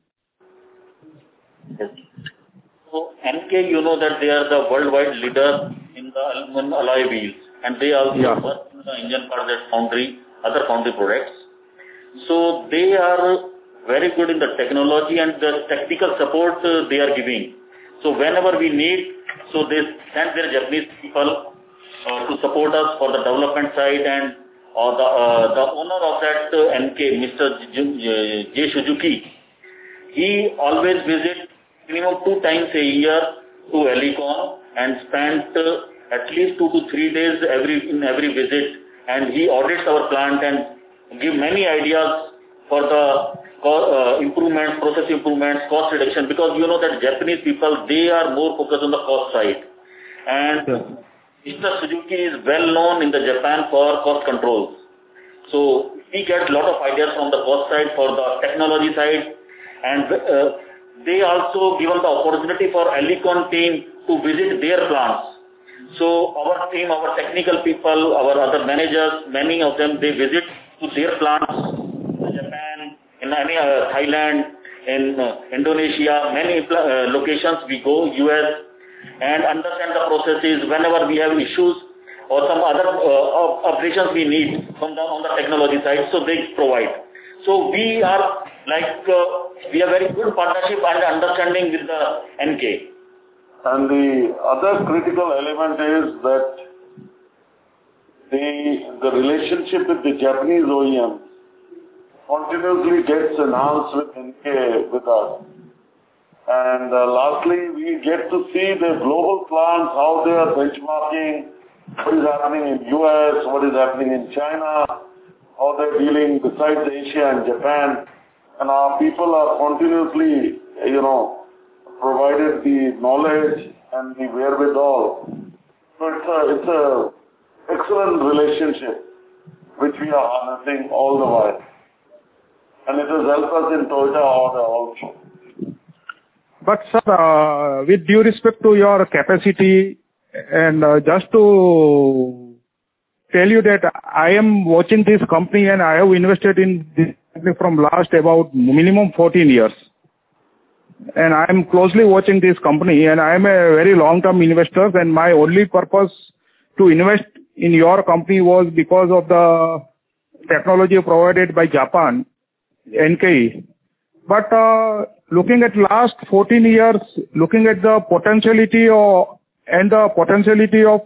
Yes. So N K, you know that they are the worldwide leader in the aluminum alloy wheels, and they also Yeah. work in the engine parts at foundry, other foundry products. So they are very good in the technology and the technical support uh, they are giving. So whenever we need, so they send their Japanese people uh, to support us for the development side, and or the uh, the owner of that uh, N K, Mister J. J. Suzuki, he always visits minimum two times a year to Alicon and spent uh, at least two to three days every in every visit, and he audits our plant and give many ideas for the uh, improvements, process improvements, cost reduction, because you know that Japanese people, they are more focused on the cost side. And yeah. Mister Suzuki is well known in the Japan for cost controls. So we get a lot of ideas from the cost side, for the technology side, and uh, they also given the opportunity for Alicon team to visit their plants. So our team, our technical people, our other managers, many of them, they visit to their plants in Japan, in any, uh, Thailand, in uh, Indonesia, many uh, locations we go, U S, and understand the processes. Whenever we have issues or some other uh, operations we need from the, on the technology side, so they provide. So we are like, uh, we have very good partnership and understanding with the N K. And the other critical element is that the, the relationship with the Japanese O E M continuously gets enhanced with N K with us. And uh, lastly, we get to see the global plants, how they are benchmarking, what is happening in U S, what is happening in China, how they're dealing besides Asia and Japan. And our people are continuously, you know, provided the knowledge and the wherewithal. So it's a, it's a excellent relationship which we are harnessing all the while. And it has helped us in Toyota order also. But sir, uh, with due respect to your capacity, and uh, just to tell you that I am watching this company and I have invested in this company from last about minimum fourteen years. And I am closely watching this company, and I am a very long-term investor, and my only purpose to invest in your company was because of the technology provided by Japan, N K. But uh, looking at last fourteen years, looking at the potentiality of, and the potentiality of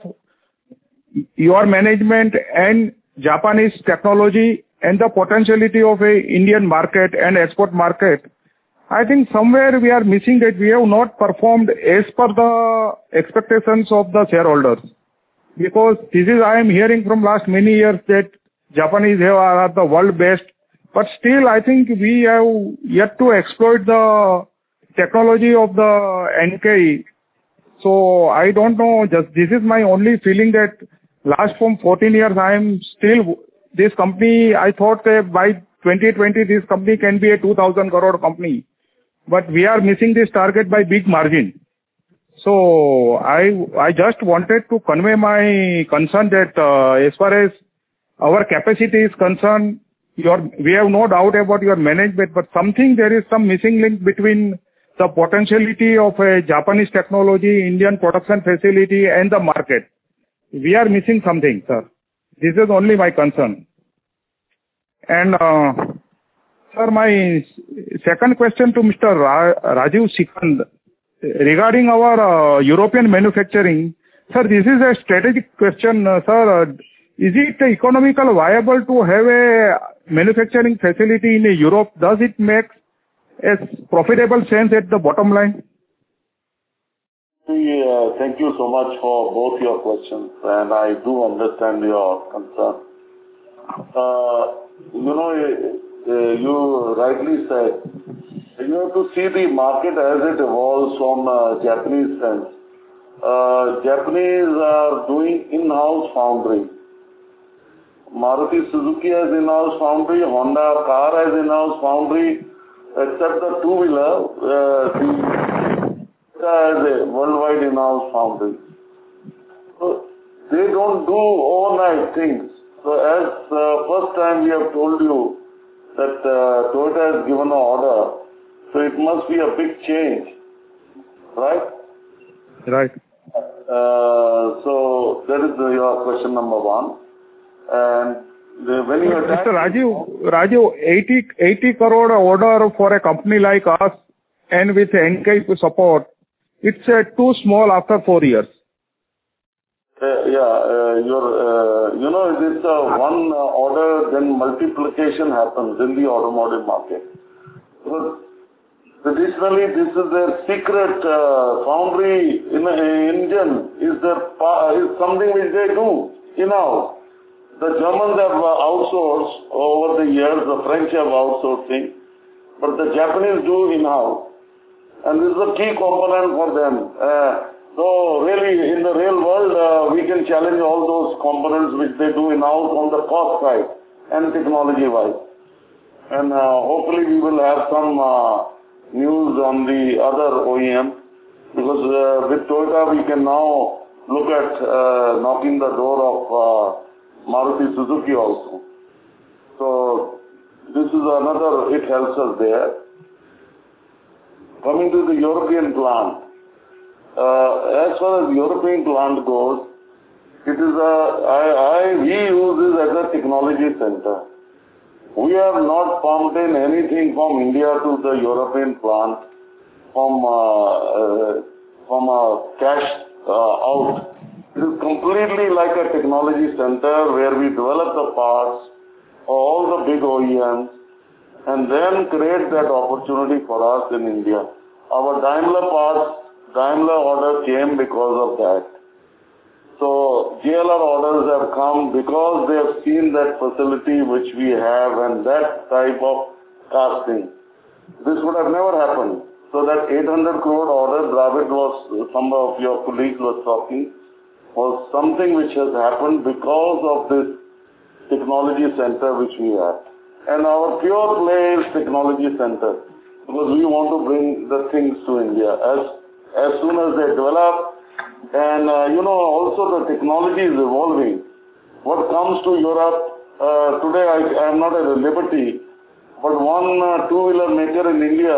your management and Japanese technology and the potentiality of a Indian market and export market, I think somewhere we are missing that we have not performed as per the expectations of the shareholders. Because this is, I am hearing from last many years that Japanese have, are the world best. But still, I think we have yet to exploit the technology of the N K. So I don't know, just this is my only feeling that last from fourteen years, I am still, this company, I thought that by twenty twenty, this company can be a two thousand crore company. But we are missing this target by big margin. So I I just wanted to convey my concern that uh, as far as our capacity is concerned, your, we have no doubt about your management, but something, there is some missing link between the potentiality of a Japanese technology, Indian production facility and the market. We are missing something, sir. This is only my concern. And uh, sir, my second question to Mister Ra- Rajiv Sikand regarding our uh, European manufacturing. Sir, this is a strategic question, uh, sir. Uh, is it economical viable to have a manufacturing facility in Europe? Does it make a profitable sense at the bottom line? Yeah, thank you so much for both your questions, and I do understand your concern. Uh, you know, uh, you rightly said, you have to see the market as it evolves from uh, Japanese sense. Uh, Japanese are doing in-house foundry. Maruti Suzuki has in-house foundry, Honda car has in-house foundry, except the two-wheeler, uh, the has a worldwide in-house foundry. So they don't do overnight things. So as uh, first time we have told you that uh, Toyota has given an order, so it must be a big change, right? Right. Uh, so that is your question number one. And the, when you attack... Mister Rajiv, Rajiv, eighty, eighty crore order for a company like us and with N K support, it's uh, too small after four years. Uh, yeah, uh, you're, uh, you know, it's uh, one uh, order, then multiplication happens in the automotive market. Because traditionally, this is their secret uh, foundry in uh, Indian is their is something which they do in-house. The Germans have uh, outsourced over the years. The French have outsourcing, but the Japanese do in-house. And this is a key component for them. Uh, so really, in the real world, uh, we can challenge all those components which they do in-house on the cost side and technology-wise. And uh, hopefully we will have some uh, news on the other O E M, because uh, with Toyota we can now look at uh, knocking the door of uh, Maruti Suzuki also. So this is another, it helps us there. Coming to the European plant, uh, as far as European plant goes, it is a, I, I, we use this as a technology center. We have not pumped in anything from India to the European plant from, uh, uh, from a cash uh, out. It is completely like a technology center where we develop the parts for all the big O E Ms and then create that opportunity for us in India. Our Daimler parts, Daimler order came because of that. So J L R orders have come because they have seen that facility which we have and that type of casting. This would have never happened. So that eight hundred crore order, Dravid was, some of your colleagues were talking, was something which has happened because of this technology center which we have. And our pure play is technology center, because we want to bring the things to India as as soon as they develop. And uh, you know, also the technology is evolving. What comes to Europe, uh, today I, I am not at liberty, but one uh, two-wheeler maker in India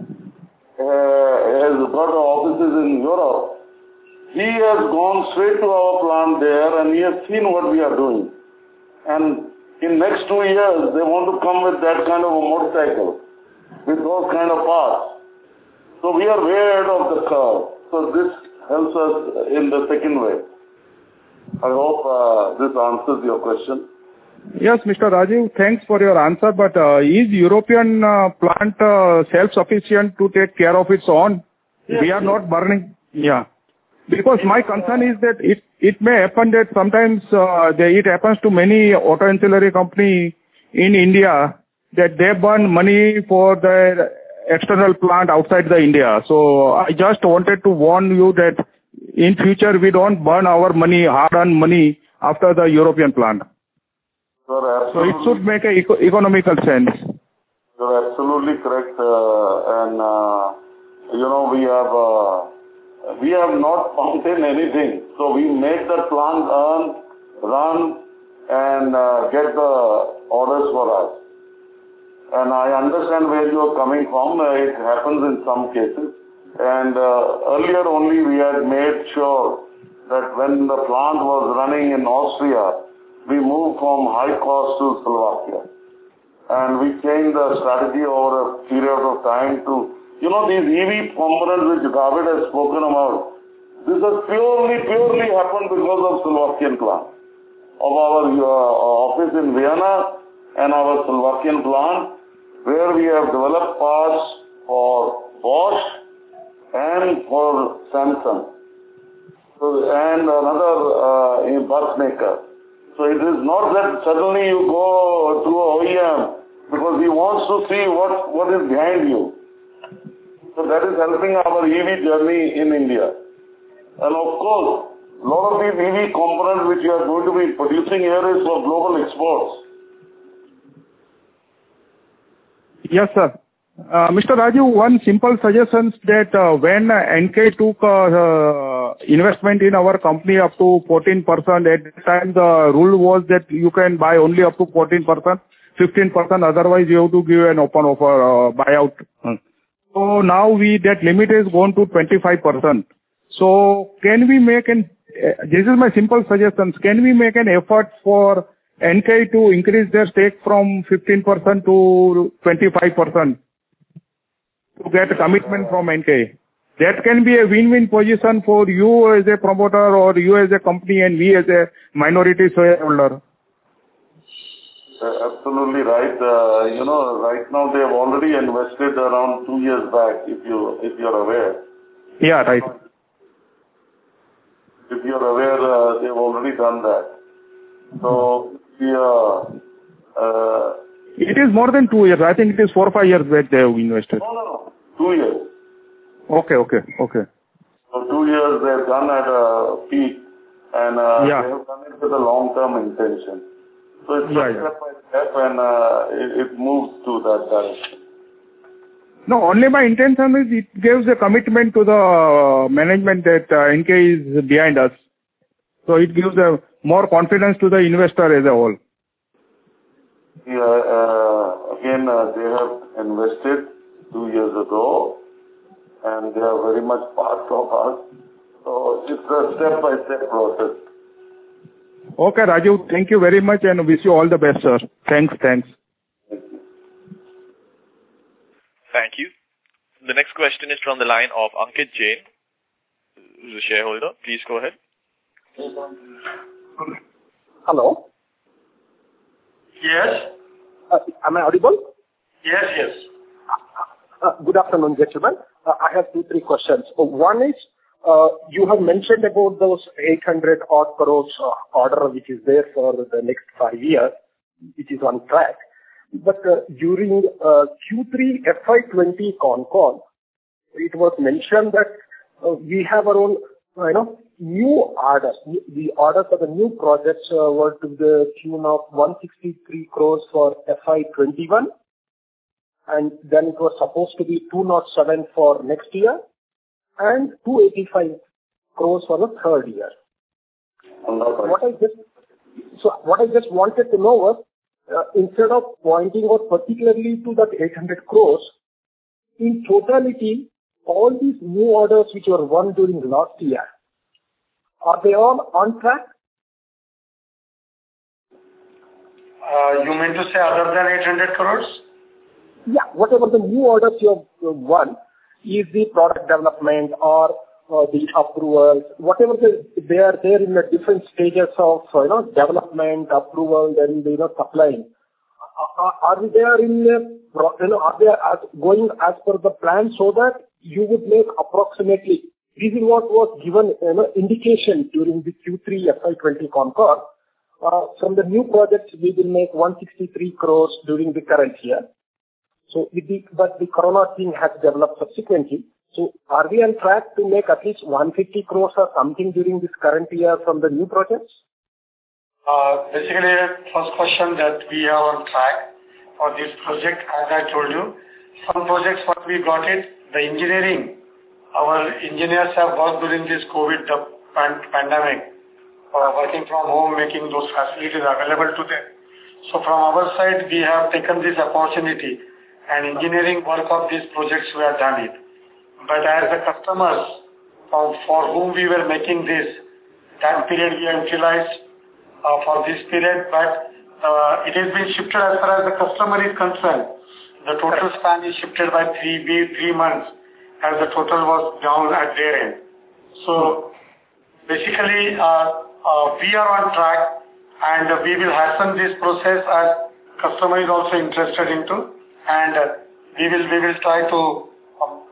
uh, has got offices in Europe. He has gone straight to our plant there and he has seen what we are doing. And in next two years, they want to come with that kind of a motorcycle, with those kind of parts. So we are way ahead of the curve. So this helps us in the second way. I hope uh, this answers your question. Yes, Mister Rajiv, thanks for your answer. But uh, is European uh, plant uh, self-sufficient to take care of its own? Yes, we are yes. not burning. Yeah. Because my concern is that it, it may happen that sometimes uh, they, it happens to many auto ancillary company in India that they burn money for their external plant outside the India. So I just wanted to warn you that in future we don't burn our money, hard-earned money after the European plant. Sir, so it should make a eco economical sense. You're absolutely correct. Uh, and, uh, you know, we have... Uh, We have not pumped in anything. So we make the plant earn, run and uh, get the orders for us. And I understand where you are coming from. Uh, it happens in some cases. And uh, earlier only we had made sure that when the plant was running in Austria, we moved from high cost to Slovakia. And we changed the strategy over a period of time to You know, these E V components which Dravid has spoken about, this has purely, purely happened because of Slovakian plant. Of our uh, office in Vienna and our Slovakian plant, where we have developed parts for Bosch and for Samsung, so, and another uh, bus maker. So it is not that suddenly you go to O E M because he wants to see what, what is behind you. So that is helping our E V journey in India. And of course, a lot of these E V components which you are going to be producing here is for global exports. Yes, sir. Uh, Mister Raju, one simple suggestion that uh, when N K took uh, uh, investment in our company up to fourteen percent, at the time the rule was that you can buy only up to fourteen percent, fifteen percent, otherwise you have to give an open offer uh, buyout. So now we that limit is gone to twenty-five percent. So can we make an, uh, this is my simple suggestion, can we make an effort for N K to increase their stake from fifteen percent to twenty-five percent? To get a commitment from N K. That can be a win-win position for you as a promoter or you as a company and we as a minority shareholder. Uh, absolutely right. Uh, you know, right now they have already invested around two years back, if you if you are aware. Yeah, right. If you are aware, uh, they have already done that. So, yeah. Uh, it is more than two years. I think it is four or five years that they have invested. No, no, no. Two years. Okay, okay, okay. So two years they have done at a peak and uh, yeah. they have done it with a long-term intention. So it's yeah, step yeah. by step and uh, it, it moves to that direction. No, only my intention is it gives a commitment to the management that uh, N K is behind us. So it gives a more confidence to the investor as a whole. Yeah, uh, again, uh, they have invested two years ago and they are very much part of us. So it's a step-by-step process. Okay, Raju, thank you very much and wish you all the best, sir. Thanks, thanks. Thank you. Thank you. The next question is from the line of Ankit Jain, who's a shareholder. Please go ahead. Hello. Yes. Uh, am I audible? Yes, yes. Uh, good afternoon, gentlemen. Uh, I have two, three questions. Uh, one is, uh, you have mentioned about those eight hundred odd crores uh, order which is there for the next five years, which is on track. But uh, during uh, Q three F Y twenty con call, it was mentioned that uh, we have our own, uh, you know, new orders. The orders for the new projects uh, were to the tune of one hundred sixty-three crores for F Y twenty-one. And then it was supposed to be two hundred seven for next year and two hundred eighty-five crores for the third year. What I just, so what I just wanted to know was, uh, instead of pointing out particularly to that eight hundred crores, in totality, all these new orders which were won during last year, are they all on track? Uh, you mean to say other than eight hundred crores? Yeah, whatever the new orders you have won, is the product development or uh, the approvals, whatever the, they are there in the different stages of, uh, you know, development, approval, then, you know, supplying. Are, are they there in the, you know, are they as going as per the plan so that you would make approximately, this is what was given, you know, indication during the Q three F Y twenty con call. Uh, from the new projects, we will make one hundred sixty-three crores during the current year. So, with the, but the corona thing has developed subsequently. So, are we on track to make at least one hundred fifty crores or something during this current year from the new projects? Uh, basically, first question that we are on track for this project, as I told you. Some projects, what we got it, the engineering, our engineers have worked during this COVID pandemic, uh, working from home, making those facilities available to them. So, from our side, we have taken this opportunity and engineering work of these projects we have done it. But as the customers for, for whom we were making this, that period we have utilized uh, for this period, but uh, it has been shifted as far as the customer is concerned. The total span is shifted by three, three months as the total was down at their end. So basically uh, uh, we are on track and uh, we will hasten this process as customer is also interested into. And uh, we will we will try to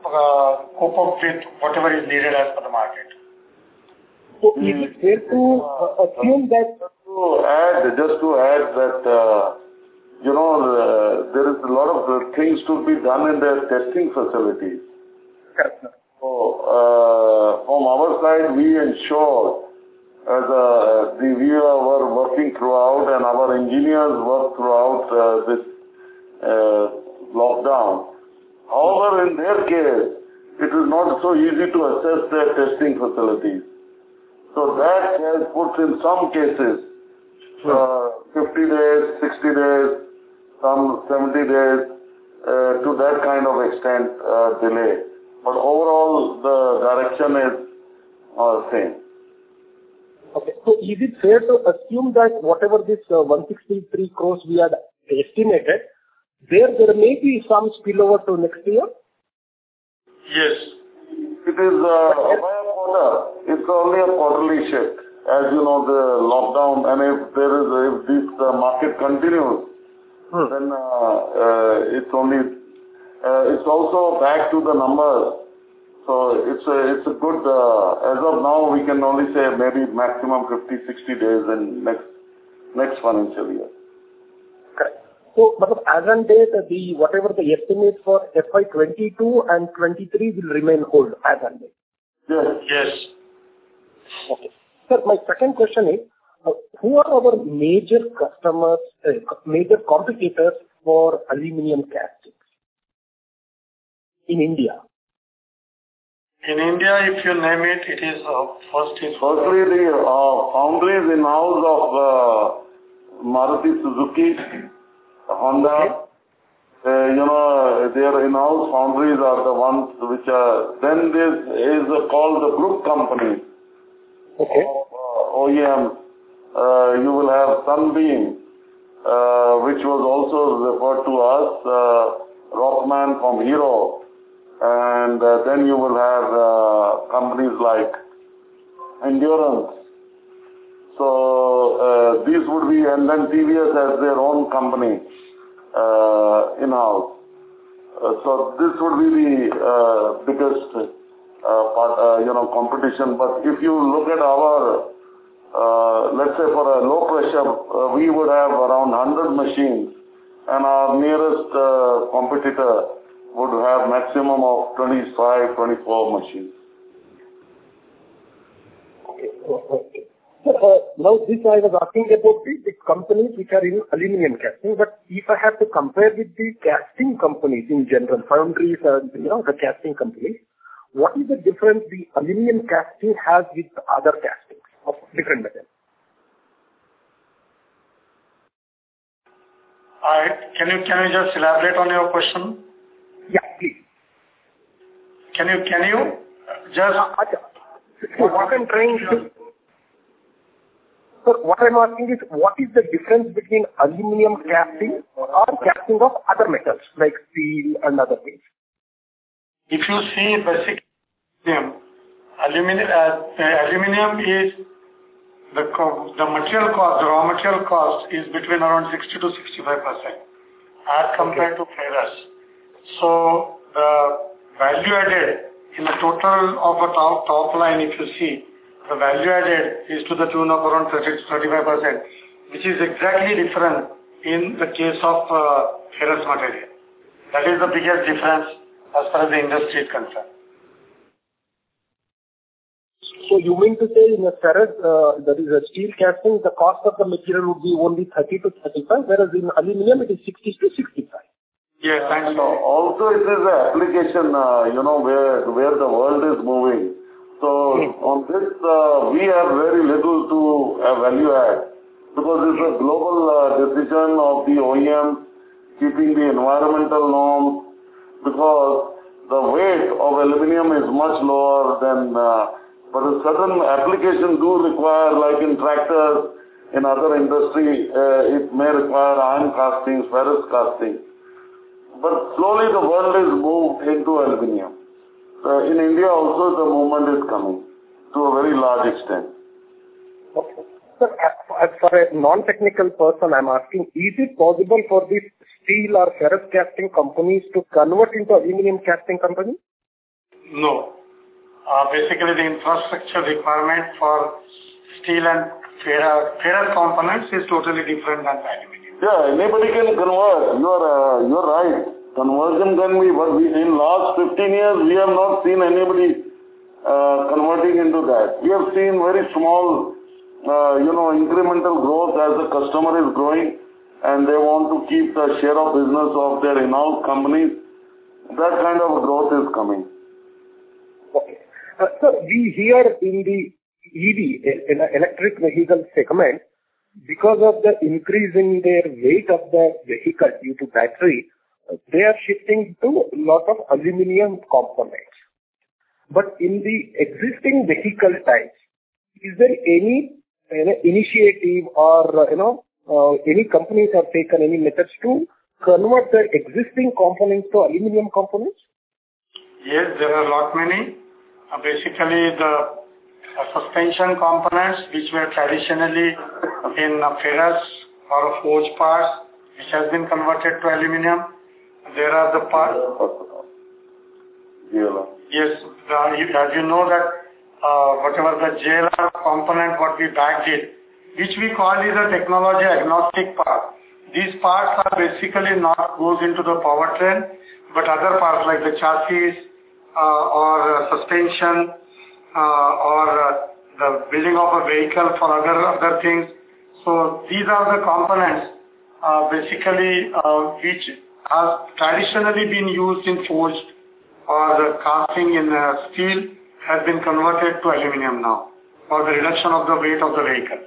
uh, cope up with whatever is needed as per the market. So is it fair to uh, assume that... Just to add, just to add that, uh, you know, uh, there is a lot of uh, things to be done in their testing facilities. Correct. So, uh, from our side, we ensure as a, the, we were working throughout and our engineers worked throughout uh, this uh, lockdown. However, in their case, it is not so easy to assess their testing facilities. So that has put in some cases uh, fifty days, sixty days, some seventy days uh, to that kind of extent uh, delay. But overall, the direction is uh, same. Okay. So is it fair to assume that whatever this uh, one hundred sixty-three crores we had estimated, there there may be some spillover to next year? Yes. It is uh, by a quarter. It's only a quarterly shift. As you know, the lockdown, and if there is, if this uh, market continues, hmm. then uh, uh, it's only, uh, it's also back to the numbers. So it's a, it's a good, uh, as of now, we can only say maybe maximum fifty, sixty days in next, next financial year. Correct. So, but as on date, the, whatever the estimate for F Y twenty-two and twenty-three will remain hold as on date. Yes. Yes. Okay. Sir, my second question is, uh, who are our major customers, uh, major competitors for aluminum castings in India? In India, if you name it, it is uh, first is... Firstly, the uh, foundries in-house of uh, Maruti Suzuki, Honda, okay. uh, you know, their in-house foundries are the ones which are, then this is uh, called the group companies. Okay. Of, uh, O E M. Uh, you will have Sunbeam, uh, which was also referred to us, uh, Rockman from Hero, and uh, then you will have uh, companies like Endurance. So uh, these would be, and then T V S has their own company uh, in-house. Uh, so this would be the uh, biggest uh, part, uh, you know, competition. But if you look at our, uh, let's say for a low pressure, uh, we would have around one hundred machines, and our nearest uh, competitor would have maximum of twenty-five, twenty-four machines. Okay. Okay. So, uh, now this I was asking about the, the companies which are in aluminum casting, but if I have to compare with the casting companies in general, foundries and, you know, the casting companies, what is the difference the aluminum casting has with other castings of different metals? Alright, can you, can you just elaborate on your question? Yeah, please. Can you, can you just... Uh, so what I'm trying to... Sir, what I'm asking is, what is the difference between aluminum casting or casting of other metals like steel and other things? If you see basic aluminum, uh, aluminum is the the material cost, the raw material cost is between around sixty to sixty-five percent as compared okay. to ferrous. So the value added in the total of a top, top line, if you see, the value added is to the tune of around thirty to thirty-five percent, which is exactly different in the case of uh, ferrous material. That is the biggest difference as far as the industry is concerned. So you mean to say in a ferrous, uh, that is a steel casting, the cost of the material would be only thirty to thirty-five, whereas in aluminum it is sixty to sixty-five. Yes, thanks. And also it is an application, uh, you know, where, where the world is moving. So on this, uh, we have very little to uh, value add, because it's a global uh, decision of the O E M keeping the environmental norms, because the weight of aluminum is much lower than, uh, but a certain applications do require, like in tractors, in other industry, uh, it may require iron castings, ferrous casting. But slowly the world is moved into aluminum. Uh, in India also the movement is coming to a very large extent. Okay. Sir, as for a non-technical person, I'm asking, is it possible for these steel or ferrous casting companies to convert into aluminum casting companies? No. Uh, basically, the infrastructure requirement for steel and ferrous, ferrous components is totally different than aluminum. Yeah, anybody can convert. You are uh, you are right. Conversion can be, but we, in last fifteen years we have not seen anybody uh, converting into that. We have seen very small, uh, you know, incremental growth as the customer is growing, and they want to keep the share of business of their in-house companies. That kind of growth is coming. Okay. Uh, so we hear in the E V, in the electric vehicle segment, because of the increase in their weight of the vehicle due to battery, uh, they are shifting to a lot of aluminum components. But in the existing vehicle types, is there any you know, initiative or uh, you know uh, any companies have taken any methods to convert the existing components to aluminum components? Yes, there are a lot many. Uh, basically, the uh, suspension components which were traditionally in uh, ferrous or forged parts, which has been converted to aluminum. There are the parts. Yeah. Yes, the, you, as you know that uh, whatever the J L R component what we bagged it, which we call is a technology agnostic part. These parts are basically not goes into the powertrain, but other parts like the chassis uh, or uh, suspension uh, or uh, the building of a vehicle for other other things. So these are the components uh, basically uh, which have traditionally been used in forged or the casting in uh, steel has been converted to aluminum now for the reduction of the weight of the vehicle.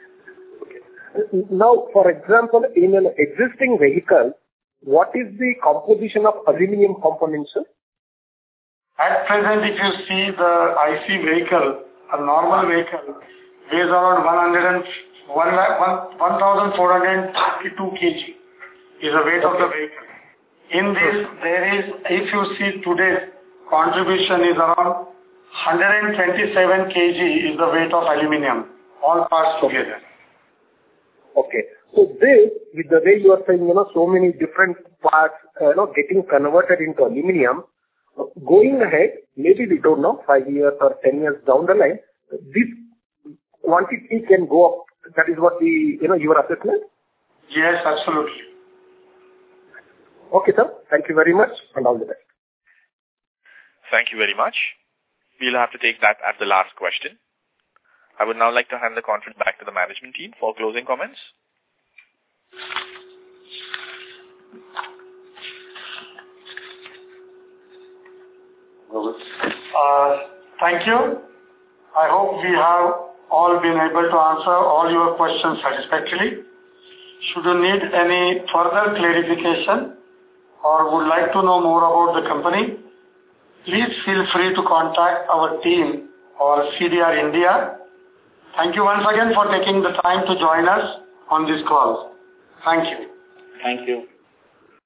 Now, for example, in an existing vehicle, what is the composition of aluminum components, sir? At present, if you see the I C vehicle, a normal vehicle, weighs around one thousand four hundred fifty-two kilograms is the weight of the vehicle. In this, there is, if you see today's contribution is around one hundred twenty-seven kilograms is the weight of aluminum, all parts together. Okay. So this, with the way you are saying, you know, so many different parts, uh, you know, getting converted into aluminum, uh, going ahead, maybe we don't know, five years or ten years down the line, this quantity can go up. That is what the, you know, your assessment? Yes, absolutely. Okay, sir. Thank you very much and all the best. Thank you very much. We'll have to take that as the last question. I would now like to hand the conference back to the management team for closing comments. Uh, thank you. I hope we have all been able to answer all your questions satisfactorily. Should you need any further clarification or would like to know more about the company, please feel free to contact our team or C D R India. Thank you once again for taking the time to join us on this call. Thank you. Thank you.